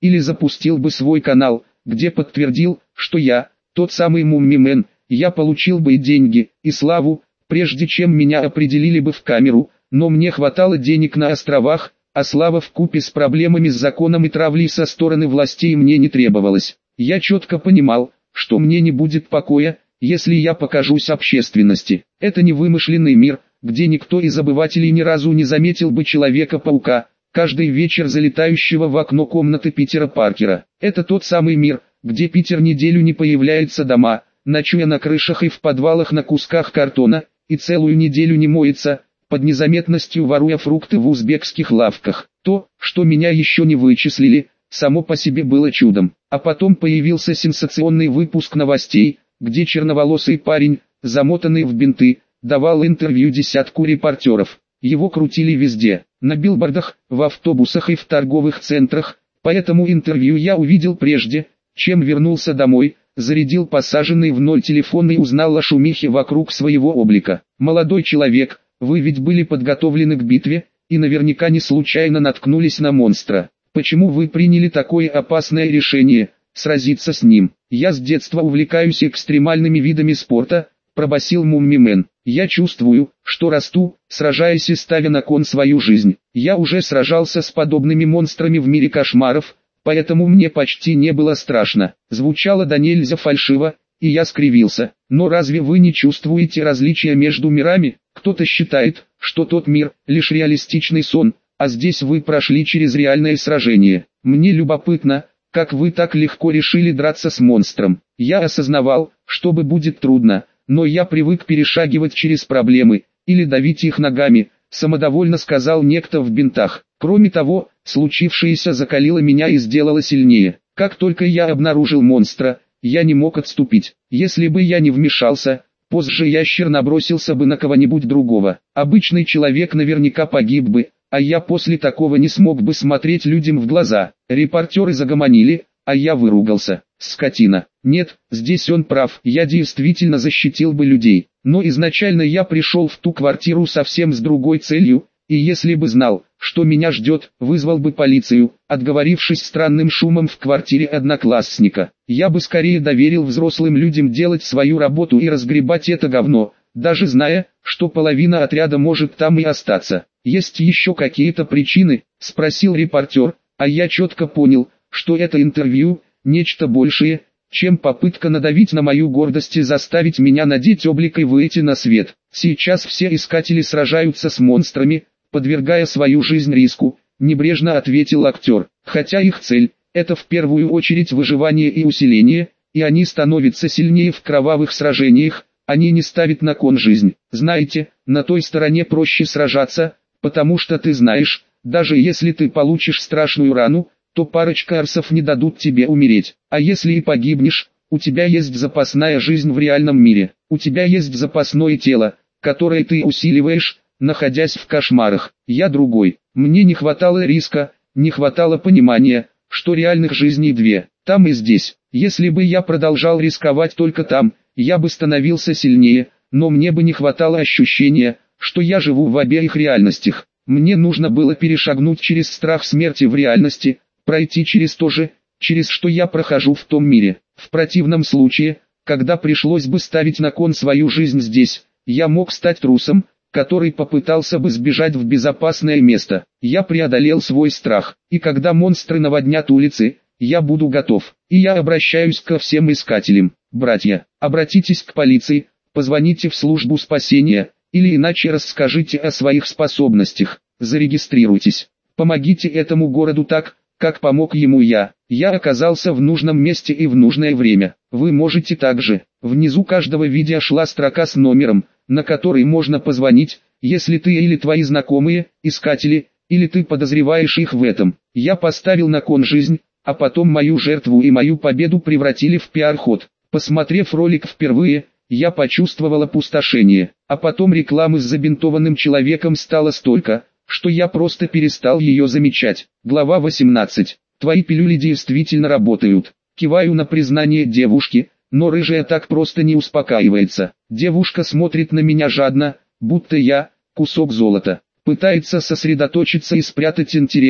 или запустил бы свой канал, где подтвердил, что я, тот самый Муммимен, я получил бы и деньги, и славу, прежде чем меня определили бы в камеру, но мне хватало денег на островах, а слава вкупе с проблемами с законом и травлей со стороны властей мне не требовалась. Я четко понимал, что мне не будет покоя, если я покажусь общественности. Это не вымышленный мир, где никто из обывателей ни разу не заметил бы Человека-паука, каждый вечер залетающего в окно комнаты Питера Паркера. Это тот самый мир, где Питер неделю не появляется дома, ночуя на крышах и в подвалах на кусках картона, и целую неделю не моется, под незаметностью воруя фрукты в узбекских лавках. То, что меня еще не вычислили, само по себе было чудом. А потом появился сенсационный выпуск новостей, где черноволосый парень, замотанный в бинты, давал интервью десятку репортеров. Его крутили везде, на билбордах, в автобусах и в торговых центрах, поэтому интервью я увидел прежде, чем вернулся домой, зарядил посаженный в ноль телефон и узнал о шумихе вокруг своего облика. Молодой человек, вы ведь были подготовлены к битве, и наверняка не случайно наткнулись на монстра. Почему вы приняли такое опасное решение, сразиться с ним? Я с детства увлекаюсь экстремальными видами спорта, пробасил Муммимен. Я чувствую, что расту, сражаясь и ставя на кон свою жизнь. Я уже сражался с подобными монстрами в мире кошмаров, поэтому мне почти не было страшно. Звучало да нельзя фальшиво, и я скривился. Но разве вы не чувствуете различия между мирами? Кто-то считает, что тот мир – лишь реалистичный сон, а здесь вы прошли через реальное сражение. Мне любопытно, как вы так легко решили драться с монстром. Я осознавал, что бы будет трудно, но я привык перешагивать через проблемы, или давить их ногами, самодовольно сказал некто в бинтах. Кроме того, случившееся закалило меня и сделало сильнее. Как только я обнаружил монстра, я не мог отступить. Если бы я не вмешался, позже ящер набросился бы на кого-нибудь другого. Обычный человек наверняка погиб бы, а я после такого не смог бы смотреть людям в глаза. Репортеры загомонили, а я выругался. Скотина. Нет, здесь он прав, я действительно защитил бы людей. Но изначально я пришел в ту квартиру совсем с другой целью, и если бы знал, что меня ждет, вызвал бы полицию, отговорившись странным шумом в квартире одноклассника. Я бы скорее доверил взрослым людям делать свою работу и разгребать это говно, даже зная, что половина отряда может там и остаться. «Есть еще какие-то причины?» – спросил репортер, а я четко понял, что это интервью – нечто большее, чем попытка надавить на мою гордость и заставить меня надеть облик и выйти на свет. Сейчас все искатели сражаются с монстрами, подвергая свою жизнь риску, небрежно ответил актер. Хотя их цель – это в первую очередь выживание и усиление, и они становятся сильнее в кровавых сражениях, они не ставят на кон жизнь. Знаете, на той стороне проще сражаться, потому что ты знаешь, даже если ты получишь страшную рану, то парочка арсов не дадут тебе умереть. А если и погибнешь, у тебя есть запасная жизнь в реальном мире. У тебя есть запасное тело, которое ты усиливаешь, находясь в кошмарах. Я другой. Мне не хватало риска, не хватало понимания, что реальных жизней две, там и здесь. Если бы я продолжал рисковать только там, я бы становился сильнее, но мне бы не хватало ощущения, что я живу в обеих реальностях. Мне нужно было перешагнуть через страх смерти в реальности, пройти через то же, через что я прохожу в том мире. В противном случае, когда пришлось бы ставить на кон свою жизнь здесь, я мог стать трусом, который попытался бы сбежать в безопасное место. Я преодолел свой страх, и когда монстры наводнят улицы, я буду готов. И я обращаюсь ко всем искателям. Братья, обратитесь к полиции, позвоните в службу спасения, или иначе расскажите о своих способностях, зарегистрируйтесь. Помогите этому городу так, как помог ему я. Я оказался в нужном месте и в нужное время. Вы можете также. Внизу каждого видео шла строка с номером, на который можно позвонить, если ты или твои знакомые, искатели, или ты подозреваешь их в этом. Я поставил на кон жизнь, а потом мою жертву и мою победу превратили в пиар-ход. Посмотрев ролик впервые, я почувствовал опустошение, а потом рекламы с забинтованным человеком стало столько, что я просто перестал ее замечать. Глава восемнадцать. Твои пилюли действительно работают. Киваю на признание девушки, но рыжая так просто не успокаивается. Девушка смотрит на меня жадно, будто я – кусок золота. Пытается сосредоточиться и спрятать интерес,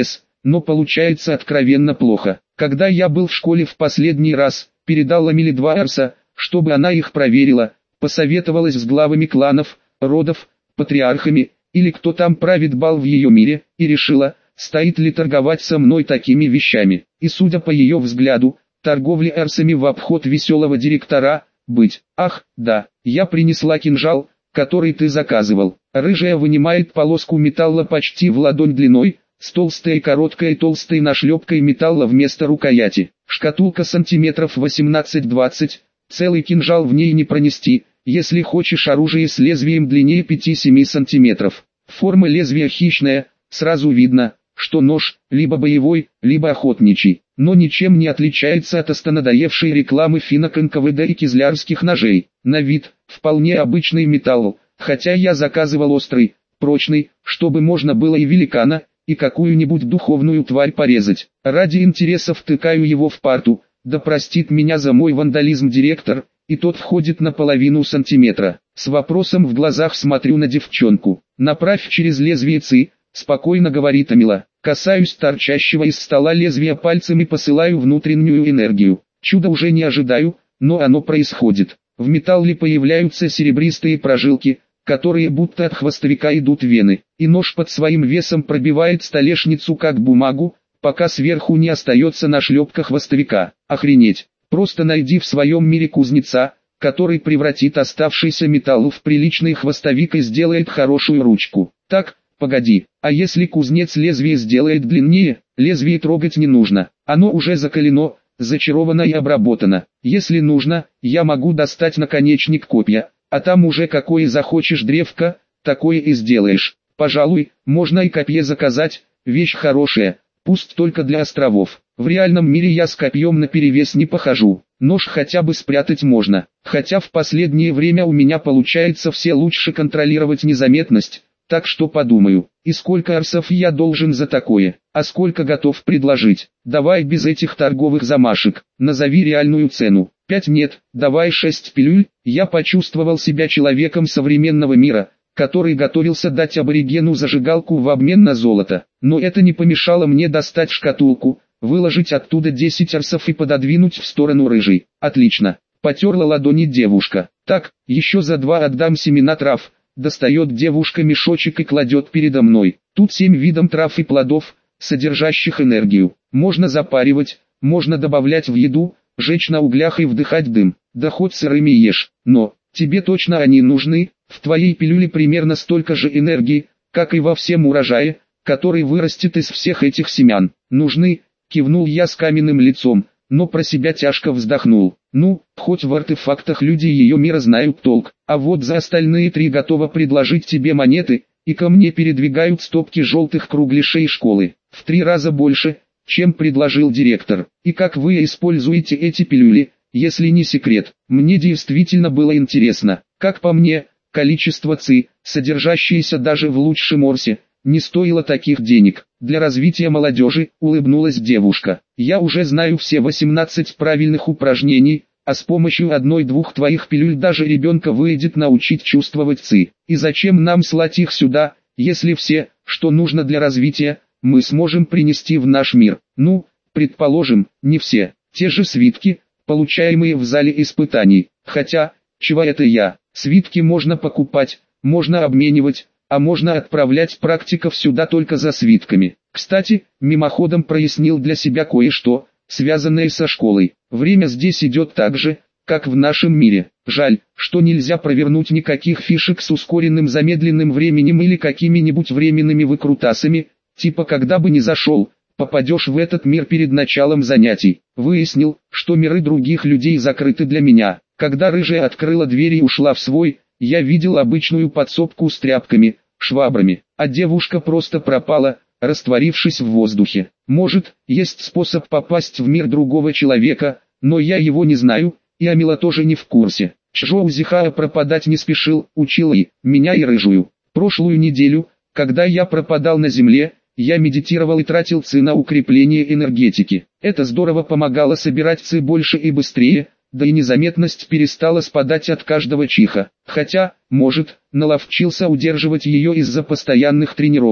но получается откровенно плохо. Когда я был в школе в последний раз, передал Ламиле два арса, чтобы она их проверила, посоветовалась с главами кланов, родов, патриархами, или кто там правит бал в ее мире, и решила, стоит ли торговать со мной такими вещами. И судя по ее взгляду, торговли арсами в обход веселого директора, быть. Ах, да, я принесла кинжал, который ты заказывал. Рыжая вынимает полоску металла почти в ладонь длиной, с толстой и короткой толстой нашлепкой металла вместо рукояти. Шкатулка сантиметров восемнадцать-двадцать, целый кинжал в ней не пронести, если хочешь оружие с лезвием длиннее пяти-семи сантиметров. Форма лезвия хищная, сразу видно, что нож, либо боевой, либо охотничий, но ничем не отличается от остонадоевшей рекламы финок эн ка вэ дэ и кизлярских ножей. На вид, вполне обычный металл, хотя я заказывал острый, прочный, чтобы можно было и великана, и какую-нибудь духовную тварь порезать. Ради интереса втыкаю его в парту, да простит меня за мой вандализм директор, и тот входит на половину сантиметра. С вопросом в глазах смотрю на девчонку. «Направь через лезвие ци», спокойно говорит Амила. Касаюсь торчащего из стола лезвия пальцем и посылаю внутреннюю энергию. Чудо уже не ожидаю, но оно происходит. В металле появляются серебристые прожилки, которые будто от хвостовика идут в вены, и нож под своим весом пробивает столешницу как бумагу, пока сверху не остается нашлепка хвостовика. Охренеть! Просто найди в своем мире кузнеца, который превратит оставшийся металл в приличный хвостовик и сделает хорошую ручку. Так, погоди, а если кузнец лезвие сделает длиннее, лезвие трогать не нужно, оно уже закалено, зачаровано и обработано. Если нужно, я могу достать наконечник копья, а там уже какое захочешь древко, такое и сделаешь. Пожалуй, можно и копье заказать, вещь хорошая, пусть только для островов. В реальном мире я с копьем наперевес не похожу, нож хотя бы спрятать можно, хотя в последнее время у меня получается все лучше контролировать незаметность, так что подумаю, и сколько арсов я должен за такое, а сколько готов предложить. Давай без этих торговых замашек, назови реальную цену. Пять нет, давай шесть пилюль. Я почувствовал себя человеком современного мира, который готовился дать аборигену зажигалку в обмен на золото. Но это не помешало мне достать шкатулку, выложить оттуда десять арсов и пододвинуть в сторону рыжей. Отлично, потерла ладони девушка. Так, еще за два отдам семена трав. Достает девушка мешочек и кладет передо мной. Тут семь видов трав и плодов, содержащих энергию. Можно запаривать, можно добавлять в еду, жечь на углях и вдыхать дым. Да хоть сырыми ешь, но тебе точно они нужны. В твоей пилюле примерно столько же энергии, как и во всем урожае, который вырастет из всех этих семян. Нужны, кивнул я с каменным лицом, но про себя тяжко вздохнул. Ну, хоть в артефактах люди ее мира знают толк, а вот за остальные три готова предложить тебе монеты, и ко мне передвигают стопки желтых кругляшей школы. В три раза больше, чем предложил директор. И как вы используете эти пилюли, если не секрет? Мне действительно было интересно. Как по мне, количество ци, содержащееся даже в лучшем орсе, не стоило таких денег. Для развития молодежи, улыбнулась девушка. Я уже знаю все восемнадцать правильных упражнений, а с помощью одной-двух твоих пилюль даже ребенка выйдет научить чувствовать ци. И зачем нам слать их сюда, если все, что нужно для развития, мы сможем принести в наш мир? Ну, предположим, не все. Те же свитки, получаемые в зале испытаний. Хотя, чего это я? Свитки можно покупать, можно обменивать, а можно отправлять практиков сюда только за свитками. Кстати, мимоходом прояснил для себя кое-что, связанное со школой. Время здесь идет так же, как в нашем мире. Жаль, что нельзя провернуть никаких фишек с ускоренным замедленным временем или какими-нибудь временными выкрутасами, типа когда бы ни зашел, попадешь в этот мир перед началом занятий. Выяснил, что миры других людей закрыты для меня. Когда рыжая открыла дверь и ушла в свой, я видел обычную подсобку с тряпками, швабрами, а девушка просто пропала, растворившись в воздухе. Может, есть способ попасть в мир другого человека, но я его не знаю, и Амила тоже не в курсе. Чжоу Зихаа пропадать не спешил, учил и меня и рыжую. Прошлую неделю, когда я пропадал на земле, я медитировал и тратил ци на укрепление энергетики. Это здорово помогало собирать ци больше и быстрее, да и незаметность перестала спадать от каждого чиха. Хотя, может, наловчился удерживать ее из-за постоянных тренировок.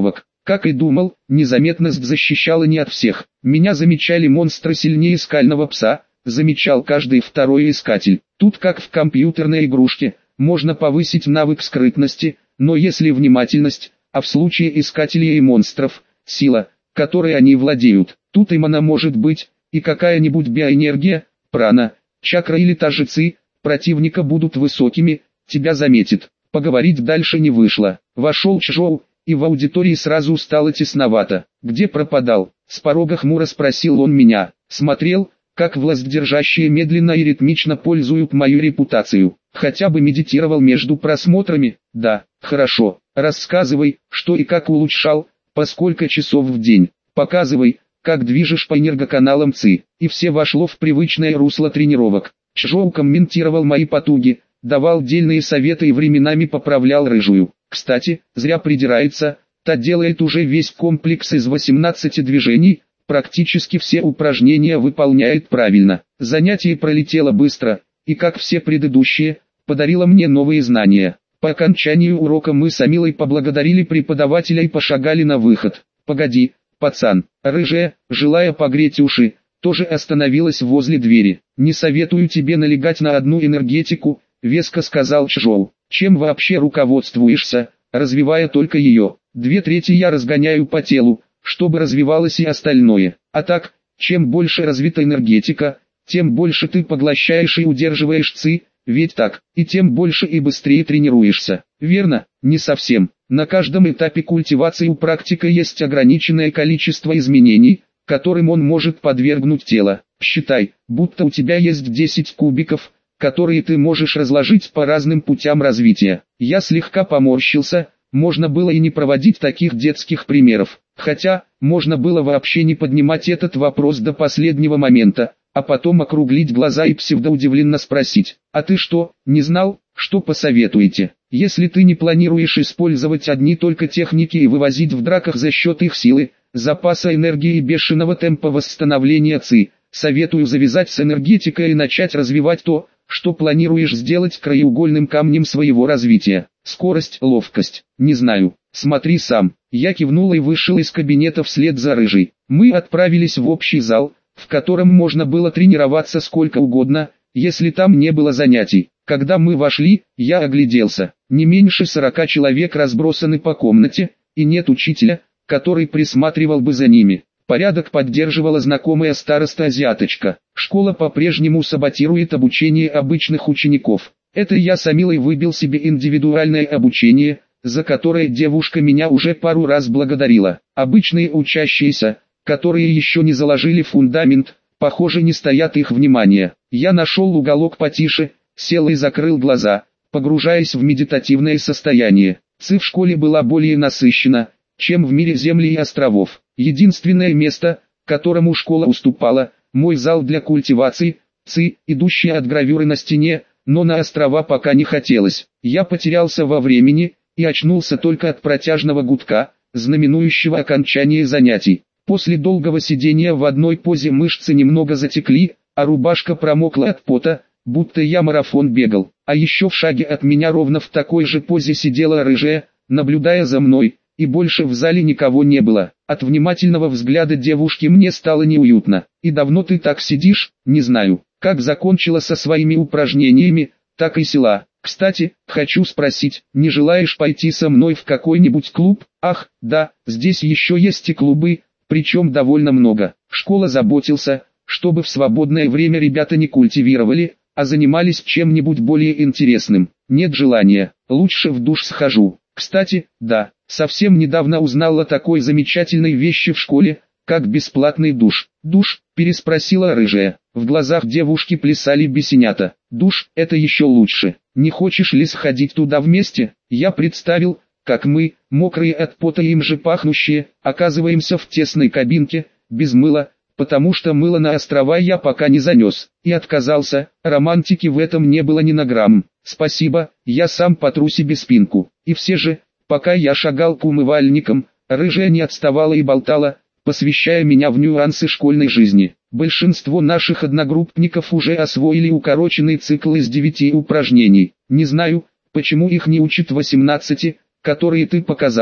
Как и думал, незаметность защищала не от всех. Меня замечали монстры сильнее скального пса, замечал каждый второй искатель. Тут как в компьютерной игрушке, можно повысить навык скрытности, но если внимательность, а в случае искателей и монстров, сила, которой они владеют, тут и мана может быть, и какая-нибудь биоэнергия, прана, чакра или та же ци, противника будут высокими, тебя заметит. Поговорить дальше не вышло. Вошел Чжоу, и в аудитории сразу стало тесновато. «Где пропадал?» — с порога хмуро спросил он меня. Смотрел, как властдержащие медленно и ритмично пользуют мою репутацию. Хотя бы медитировал между просмотрами. Да, хорошо. Рассказывай, что и как улучшал, по сколько часов в день. Показывай, как движешь по энергоканалам ЦИ. И все вошло в привычное русло тренировок. Чжоу комментировал мои потуги, давал дельные советы и временами поправлял рыжую. Кстати, зря придирается, та делает уже весь комплекс из восемнадцати движений, практически все упражнения выполняет правильно. Занятие пролетело быстро, и как все предыдущие, подарило мне новые знания. По окончанию урока мы с Амилой поблагодарили преподавателя и пошагали на выход. «Погоди, пацан», рыжая, желая погреть уши, тоже остановилась возле двери. «Не советую тебе налегать на одну энергетику», веско сказал Чжоу. «Чем вообще руководствуешься, развивая только ее? Две трети я разгоняю по телу, чтобы развивалось и остальное. А так, чем больше развита энергетика, тем больше ты поглощаешь и удерживаешь ци, ведь так, и тем больше и быстрее тренируешься». Верно, не совсем. На каждом этапе культивации у практика есть ограниченное количество изменений, которым он может подвергнуть тело. Считай, будто у тебя есть десять кубиков, которые ты можешь разложить по разным путям развития. Я слегка поморщился, можно было и не проводить таких детских примеров. Хотя, можно было вообще не поднимать этот вопрос до последнего момента, а потом округлить глаза и псевдоудивленно спросить: «А ты что, не знал, что посоветуете? Если ты не планируешь использовать одни только техники и вывозить в драках за счет их силы, запаса энергии и бешеного темпа восстановления ци, советую завязать с энергетикой и начать развивать то, что планируешь сделать краеугольным камнем своего развития. Скорость, ловкость, не знаю, смотри сам». Я кивнул и вышел из кабинета вслед за рыжей. Мы отправились в общий зал, в котором можно было тренироваться сколько угодно, если там не было занятий. Когда мы вошли, я огляделся. Не меньше сорока человек разбросаны по комнате, и нет учителя, который присматривал бы за ними. Порядок поддерживала знакомая староста-азиаточка. Школа по-прежнему саботирует обучение обычных учеников. Это я с Амилой выбил себе индивидуальное обучение, за которое девушка меня уже пару раз благодарила. Обычные учащиеся, которые еще не заложили фундамент, похоже, не стоят их внимания. Я нашел уголок потише, сел и закрыл глаза, погружаясь в медитативное состояние. Ци в школе была более насыщена, чем в мире земли и островов. Единственное место, которому школа уступала, мой зал для культивации, ци, идущий от гравюры на стене, но на острова пока не хотелось. Я потерялся во времени, и очнулся только от протяжного гудка, знаменующего окончание занятий. После долгого сидения в одной позе мышцы немного затекли, а рубашка промокла от пота, будто я марафон бегал. А еще в шаге от меня ровно в такой же позе сидела рыжая, наблюдая за мной, и больше в зале никого не было. От внимательного взгляда девушки мне стало неуютно. «И давно ты так сидишь?» «Не знаю. Как закончила со своими упражнениями, так и села. Кстати, хочу спросить, не желаешь пойти со мной в какой-нибудь клуб?» «Ах, да, здесь еще есть и клубы, причем довольно много». Школа заботился, чтобы в свободное время ребята не культивировали, а занимались чем-нибудь более интересным. Нет желания, лучше в душ схожу. Кстати, да, совсем недавно узнал о такой замечательной вещи в школе, как бесплатный душ. «Душ?» – переспросила рыжая. В глазах девушки плясали бесенята. «Душ – это еще лучше. Не хочешь ли сходить туда вместе?» Я представил, как мы, мокрые от пота и им же пахнущие, оказываемся в тесной кабинке, без мыла, потому что мыло на острова я пока не занес, и отказался. Романтики в этом не было ни на грамм. «Спасибо, я сам потру себе спинку». И все же, пока я шагал к умывальникам, рыжая не отставала и болтала, посвящая меня в нюансы школьной жизни. Большинство наших одногруппников уже освоили укороченный цикл из девяти упражнений. Не знаю, почему их не учат восемнадцати, которые ты показал.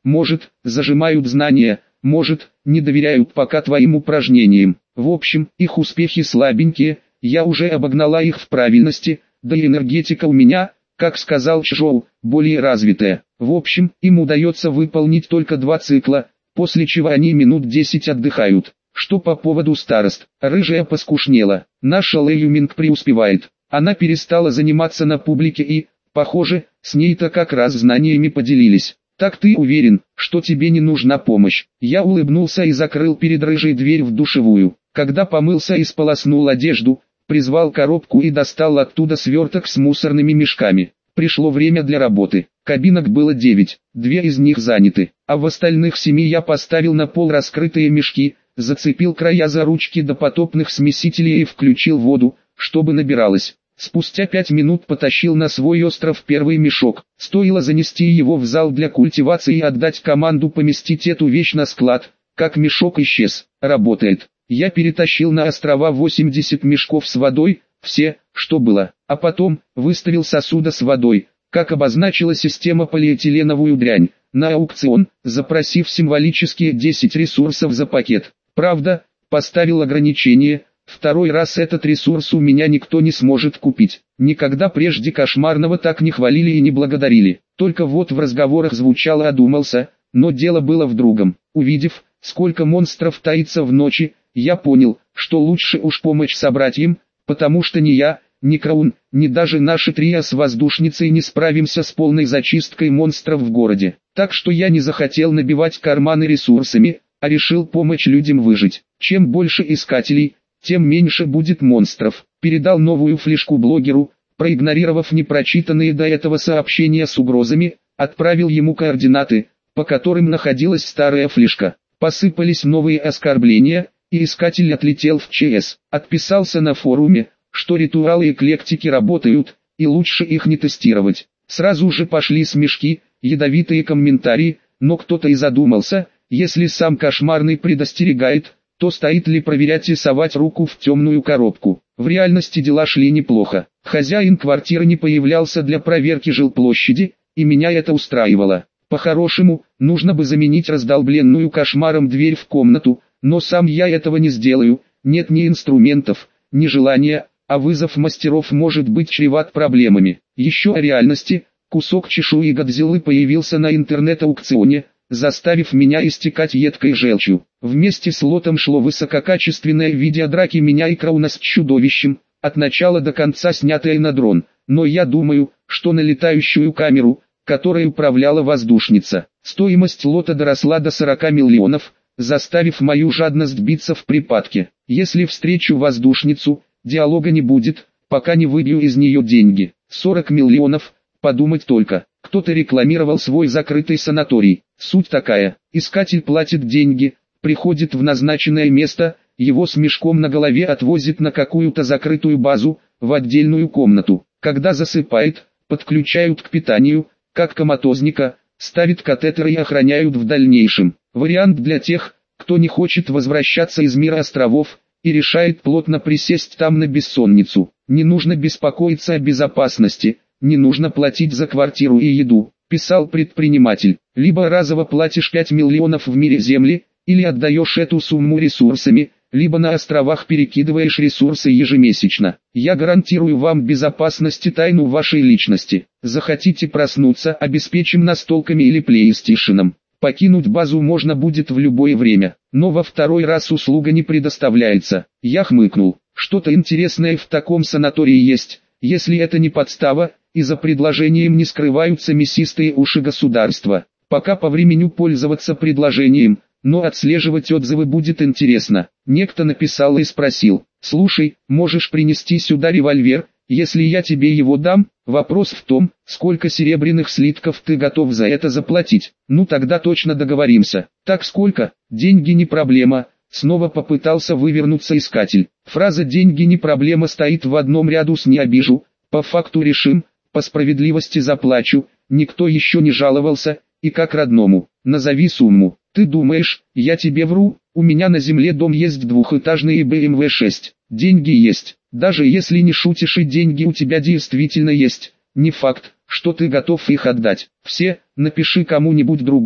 может, зажимают знания, может, не доверяют пока твоим упражнениям. В общем, их успехи слабенькие, я уже обогнала их в правильности, да и энергетика у меня, как сказал Чжоу, более развитая. В общем, им удается выполнить только два цикла, после чего они минут десять отдыхают. Что по поводу старост, рыжая поскушнела, наша Лэй Юминг преуспевает. Она перестала заниматься на публике и, похоже, с ней-то как раз знаниями поделились. Так ты уверен, что тебе не нужна помощь? Я улыбнулся и закрыл перед рыжей дверь в душевую. Когда помылся и сполоснул одежду, призвал коробку и достал оттуда сверток с мусорными мешками. Пришло время для работы. Кабинок было девять, две из них заняты, а в остальных семи я поставил на пол раскрытые мешки, зацепил края за ручки допотопных смесителей и включил воду, чтобы набиралось. Спустя пять минут потащил на свой остров первый мешок. Стоило занести его в зал для культивации и отдать команду поместить эту вещь на склад, как мешок исчез. Работает. Я перетащил на острова восемьдесят мешков с водой, все, что было, а потом выставил сосуда с водой, как обозначила система полиэтиленовую дрянь, на аукцион, запросив символические десять ресурсов за пакет. Правда, поставил ограничение. Второй раз этот ресурс у меня никто не сможет купить. Никогда прежде Кошмарного так не хвалили и не благодарили. Только вот в разговорах звучало «одумался», но дело было в другом. Увидев, сколько монстров таится в ночи, я понял, что лучше уж помочь собратьям, потому что ни я, ни Краун, ни даже наши трио с воздушницей не справимся с полной зачисткой монстров в городе. Так что я не захотел набивать карманы ресурсами, а решил помочь людям выжить. Чем больше искателей, тем меньше будет монстров. Передал новую флешку блогеру, проигнорировав непрочитанные до этого сообщения с угрозами, отправил ему координаты, по которым находилась старая флешка. Посыпались новые оскорбления, и искатель отлетел в ЧС. Отписался на форуме, что ритуалы эклектики работают, и лучше их не тестировать. Сразу же пошли смешки, ядовитые комментарии, но кто-то и задумался, если сам Кошмарный предостерегает, то стоит ли проверять и совать руку в темную коробку. В реальности дела шли неплохо. Хозяин квартиры не появлялся для проверки жилплощади, и меня это устраивало. По-хорошему, нужно бы заменить раздолбленную Кошмаром дверь в комнату, но сам я этого не сделаю, нет ни инструментов, ни желания, а вызов мастеров может быть чреват проблемами. Еще о реальности, кусок чешуи Годзиллы появился на интернет-аукционе, заставив меня истекать едкой желчью. Вместе с лотом шло высококачественное видео драки меня и Крауна с чудовищем, от начала до конца снятое на дрон, но я думаю, что на летающую камеру, которой управляла воздушница. Стоимость лота доросла до сорока миллионов, заставив мою жадность биться в припадке. Если встречу воздушницу, диалога не будет, пока не выбью из нее деньги. сорок миллионов, подумать только. Кто-то рекламировал свой закрытый санаторий. Суть такая: искатель платит деньги, приходит в назначенное место, его с мешком на голове отвозит на какую-то закрытую базу, в отдельную комнату. Когда засыпает, подключают к питанию, как коматозника, ставят катетеры и охраняют в дальнейшем. Вариант для тех, кто не хочет возвращаться из мира островов, и решает плотно присесть там на бессонницу. Не нужно беспокоиться о безопасности, не нужно платить за квартиру и еду, писал предприниматель. Либо разово платишь пять миллионов в мире Земли, или отдаешь эту сумму ресурсами, либо на островах перекидываешь ресурсы ежемесячно. Я гарантирую вам безопасность и тайну вашей личности. Захотите проснуться, обеспечим настолками или плейстейшеном. Покинуть базу можно будет в любое время, но во второй раз услуга не предоставляется. Я хмыкнул. Что-то интересное в таком санатории есть, если это не подстава, и за предложением не скрываются мясистые уши государства. Пока по времени пользоваться предложением, но отслеживать отзывы будет интересно. Некто написал и спросил: «Слушай, можешь принести сюда револьвер, если я тебе его дам?» Вопрос в том, сколько серебряных слитков ты готов за это заплатить. Ну тогда точно договоримся. Так сколько? Деньги не проблема. Снова попытался вывернуться искатель. Фраза «деньги не проблема» стоит в одном ряду с «не обижу», по факту решим, по справедливости заплачу, никто еще не жаловался, и как родному. Назови сумму. Ты думаешь, я тебе вру? У меня на земле дом есть двухэтажный и бэ эм вэ шесть. Деньги есть. Даже если не шутишь и деньги у тебя действительно есть, не факт, что ты готов их отдать. Все, напиши кому-нибудь другому,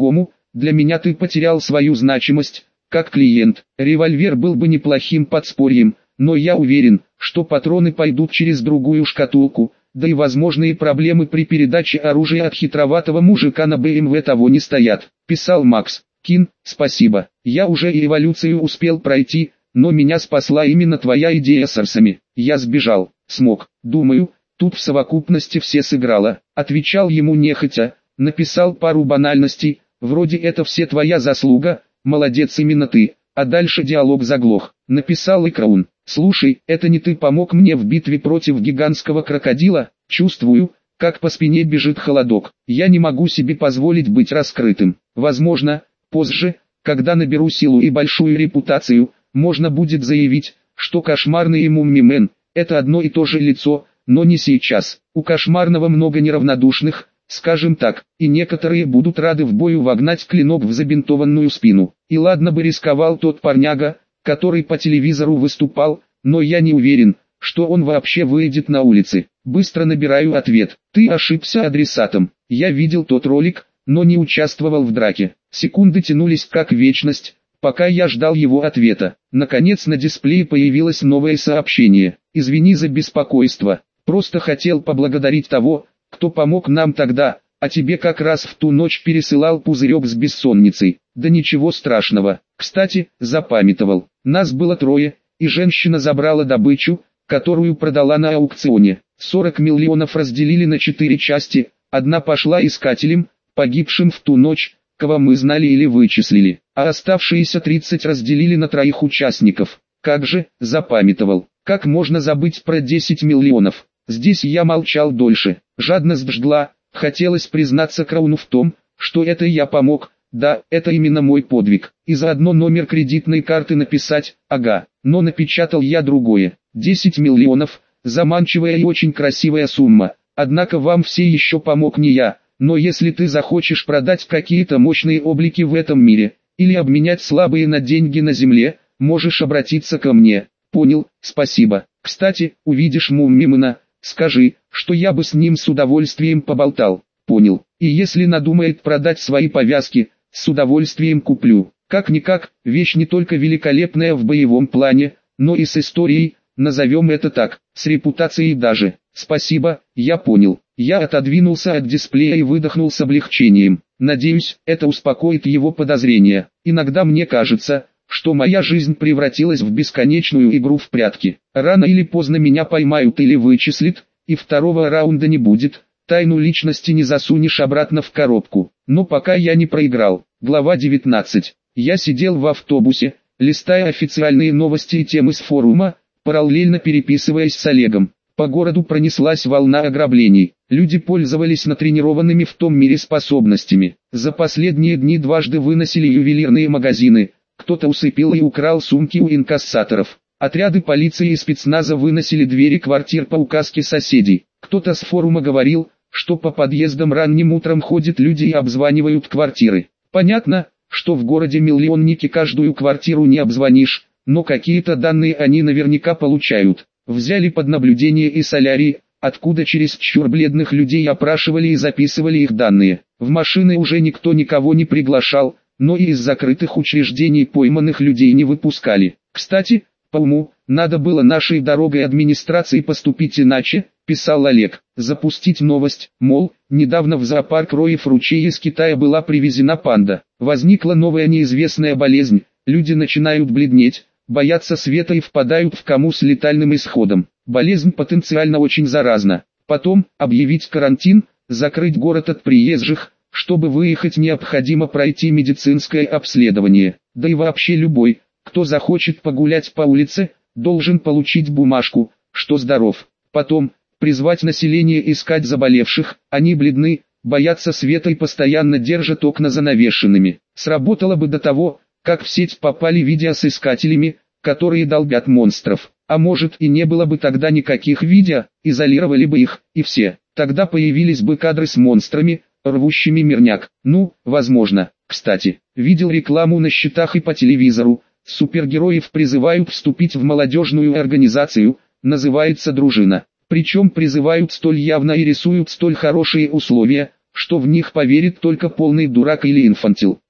для меня ты потерял свою значимость, как клиент. Револьвер был бы неплохим подспорьем, но я уверен, что патроны пойдут через другую шкатулку, да и возможные проблемы при передаче оружия от хитроватого мужика на бэ эм вэ того не стоят. Писал Макс. Кин, спасибо. Я уже и эволюцию успел пройти, но меня спасла именно твоя идея с арсами. Я сбежал, смог. Думаю, тут в совокупности все сыграло. Отвечал ему нехотя, написал пару банальностей, вроде это все твоя заслуга, молодец именно ты. А дальше диалог заглох. Написал и Краун. Слушай, это не ты помог мне в битве против гигантского крокодила? Чувствую, как по спине бежит холодок. Я не могу себе позволить быть раскрытым. Возможно, позже, когда наберу силу и большую репутацию, можно будет заявить, что кошмарный и Мумми-мен – это одно и то же лицо, но не сейчас. У кошмарного много неравнодушных, скажем так, и некоторые будут рады в бою вогнать клинок в забинтованную спину. И ладно бы рисковал тот парняга, который по телевизору выступал, но я не уверен, что он вообще выйдет на улицы. Быстро набираю ответ. Ты ошибся адресатом. Я видел тот ролик, но не участвовал в драке. Секунды тянулись как вечность, пока я ждал его ответа. Наконец на дисплее появилось новое сообщение. Извини за беспокойство. Просто хотел поблагодарить того, кто помог нам тогда, а тебе как раз в ту ночь пересылал пузырек с бессонницей. Да ничего страшного. Кстати, запамятовал. Нас было трое, и женщина забрала добычу, которую продала на аукционе. сорок миллионов разделили на четыре части, одна пошла искателям, погибшим в ту ночь, кого мы знали или вычислили, а оставшиеся тридцать разделили на троих участников. Как же, запамятовал. Как можно забыть про десять миллионов? Здесь я молчал дольше. Жадность жгла, хотелось признаться Крауну в том, что это я помог. Да, это именно мой подвиг. И заодно номер кредитной карты написать, ага. Но напечатал я другое. десять миллионов, заманчивая и очень красивая сумма. Однако вам все еще помог не я. Но если ты захочешь продать какие-то мощные облики в этом мире, или обменять слабые на деньги на земле, можешь обратиться ко мне. Понял, спасибо. Кстати, увидишь Мумми-мена, скажи, что я бы с ним с удовольствием поболтал. Понял. И если надумает продать свои повязки, с удовольствием куплю. Как-никак, вещь не только великолепная в боевом плане, но и с историей, назовем это так, с репутацией даже. Спасибо, я понял. Я отодвинулся от дисплея и выдохнул с облегчением. Надеюсь, это успокоит его подозрения. Иногда мне кажется, что моя жизнь превратилась в бесконечную игру в прятки. Рано или поздно меня поймают или вычислят, и второго раунда не будет. Тайну личности не засунешь обратно в коробку. Но пока я не проиграл. Глава девятнадцать. Я сидел в автобусе, листая официальные новости и темы с форума, параллельно переписываясь с Олегом. По городу пронеслась волна ограблений. Люди пользовались натренированными в том мире способностями. За последние дни дважды выносили ювелирные магазины. Кто-то усыпил и украл сумки у инкассаторов. Отряды полиции и спецназа выносили двери квартир по указке соседей. Кто-то с форума говорил, что по подъездам ранним утром ходят люди и обзванивают квартиры. Понятно, что в городе-миллионнике каждую квартиру не обзвонишь, но какие-то данные они наверняка получают. Взяли под наблюдение и солярий, откуда через чересчур бледных людей опрашивали и записывали их данные. В машины уже никто никого не приглашал, но и из закрытых учреждений пойманных людей не выпускали. Кстати, по уму, надо было нашей дорогой администрации поступить иначе, писал Олег. Запустить новость, мол, недавно в зоопарк Роев ручей из Китая была привезена панда. Возникла новая неизвестная болезнь, люди начинают бледнеть, боятся света и впадают в кому с летальным исходом. Болезнь потенциально очень заразна. Потом, объявить карантин, закрыть город от приезжих, чтобы выехать необходимо пройти медицинское обследование. Да и вообще любой, кто захочет погулять по улице, должен получить бумажку, что здоров. Потом, призвать население искать заболевших, они бледны, боятся света и постоянно держат окна занавешенными. Сработало бы до того, как в сеть попали видео с искателями, которые долбят монстров. А может и не было бы тогда никаких видео, изолировали бы их, и все. Тогда появились бы кадры с монстрами, рвущими мирняк. Ну, возможно. Кстати, видел рекламу на счетах и по телевизору. Супергероев призывают вступить в молодежную организацию, называется «Дружина». Причем призывают столь явно и рисуют столь хорошие условия, что в них поверит только полный дурак или инфантил.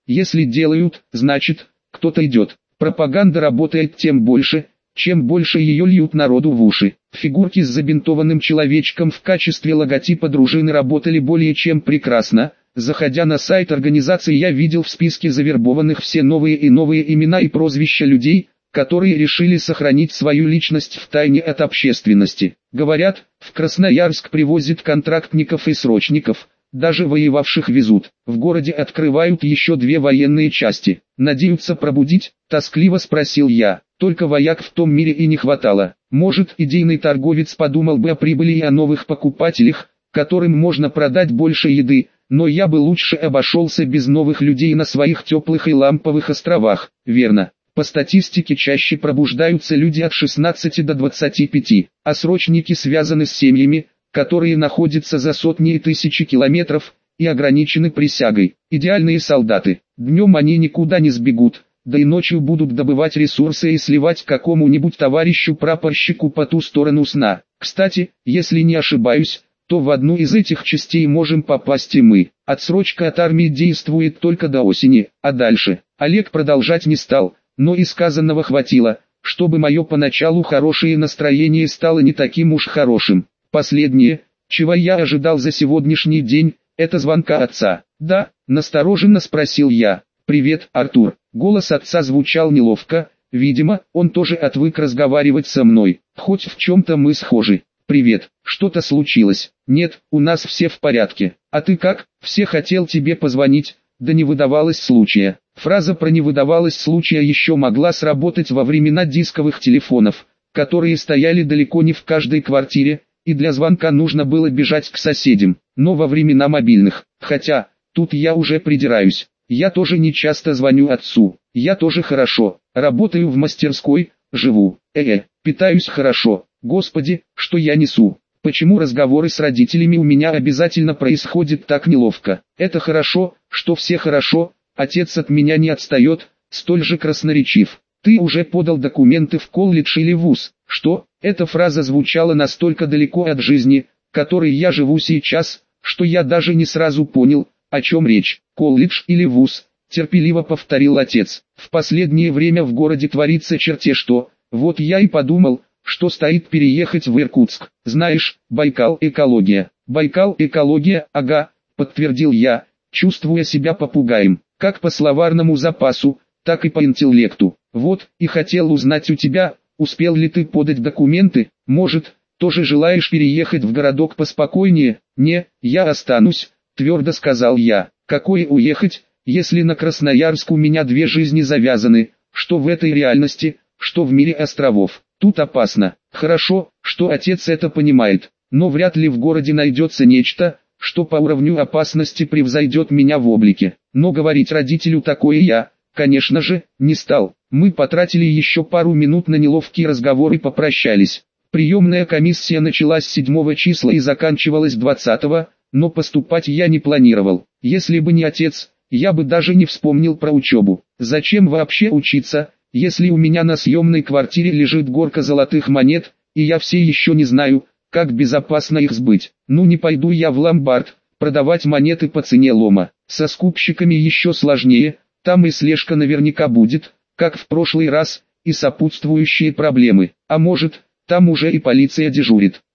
Если делают, значит, кто-то идет. Пропаганда работает тем больше, чем больше ее льют народу в уши. Фигурки с забинтованным человечком в качестве логотипа дружины работали более чем прекрасно. Заходя на сайт организации, я видел в списке завербованных все новые и новые имена и прозвища людей, которые решили сохранить свою личность в тайне от общественности. Говорят, в Красноярск привозят контрактников и срочников, даже воевавших везут. В городе открывают еще две военные части. Надеются пробудить? Тоскливо спросил я. Только вояк в том мире и не хватало. Может, идейный торговец подумал бы о прибыли и о новых покупателях, которым можно продать больше еды, но я бы лучше обошелся без новых людей на своих теплых и ламповых островах. Верно. По статистике чаще пробуждаются люди от шестнадцати до двадцати пяти, а срочники связаны с семьями, которые находятся за сотни и тысячи километров, и ограничены присягой. Идеальные солдаты. Днем они никуда не сбегут, да и ночью будут добывать ресурсы и сливать какому-нибудь товарищу-прапорщику по ту сторону сна. Кстати, если не ошибаюсь, то в одну из этих частей можем попасть и мы. Отсрочка от армии действует только до осени, а дальше. Олег продолжать не стал, но и сказанного хватило, чтобы мое поначалу хорошее настроение стало не таким уж хорошим. Последнее, чего я ожидал за сегодняшний день, это звонка отца. «Да», — настороженно спросил я. «Привет, Артур». Голос отца звучал неловко, видимо, он тоже отвык разговаривать со мной. Хоть в чем-то мы схожи. «Привет, что-то случилось?» «Нет, у нас все в порядке. А ты как?» «Все хотел тебе позвонить, да не выдавалось случая». Фраза про «не выдавалось случая» еще могла сработать во времена дисковых телефонов, которые стояли далеко не в каждой квартире, и для звонка нужно было бежать к соседям. Но во времена мобильных, хотя, тут я уже придираюсь, я тоже не часто звоню отцу. Я тоже хорошо, работаю в мастерской, живу, э-э, питаюсь хорошо. Господи, что я несу? Почему разговоры с родителями у меня обязательно происходят так неловко? Это хорошо, что все хорошо, отец от меня не отстает, столь же красноречив. Ты уже подал документы в колледж или вуз? Что? Эта фраза звучала настолько далеко от жизни, которой я живу сейчас, что я даже не сразу понял, о чем речь. Колледж или вуз? Терпеливо повторил отец. В последнее время в городе творится черте что. Вот я и подумал, что стоит переехать в Иркутск. Знаешь, Байкал экология. Байкал экология, ага, подтвердил я, чувствуя себя попугаем, как по словарному запасу, так и по интеллекту. Вот, и хотел узнать у тебя, успел ли ты подать документы, может, тоже желаешь переехать в городок поспокойнее? Не, я останусь, твердо сказал я. Какое уехать, если на Красноярск у меня две жизни завязаны, что в этой реальности, что в мире островов. Тут опасно. Хорошо, что отец это понимает, но вряд ли в городе найдется нечто, что по уровню опасности превзойдет меня в облике. Но говорить родителю такое я, конечно же, не стал. Мы потратили еще пару минут на неловкий разговор и попрощались. Приемная комиссия началась седьмого числа и заканчивалась двадцатого, но поступать я не планировал. Если бы не отец, я бы даже не вспомнил про учебу. Зачем вообще учиться, если у меня на съемной квартире лежит горка золотых монет, и я все еще не знаю, как безопасно их сбыть? Ну не пойду я в ломбард, продавать монеты по цене лома. Со скупщиками еще сложнее, там и слежка наверняка будет, как в прошлый раз, и сопутствующие проблемы. А может, там уже и полиция дежурит.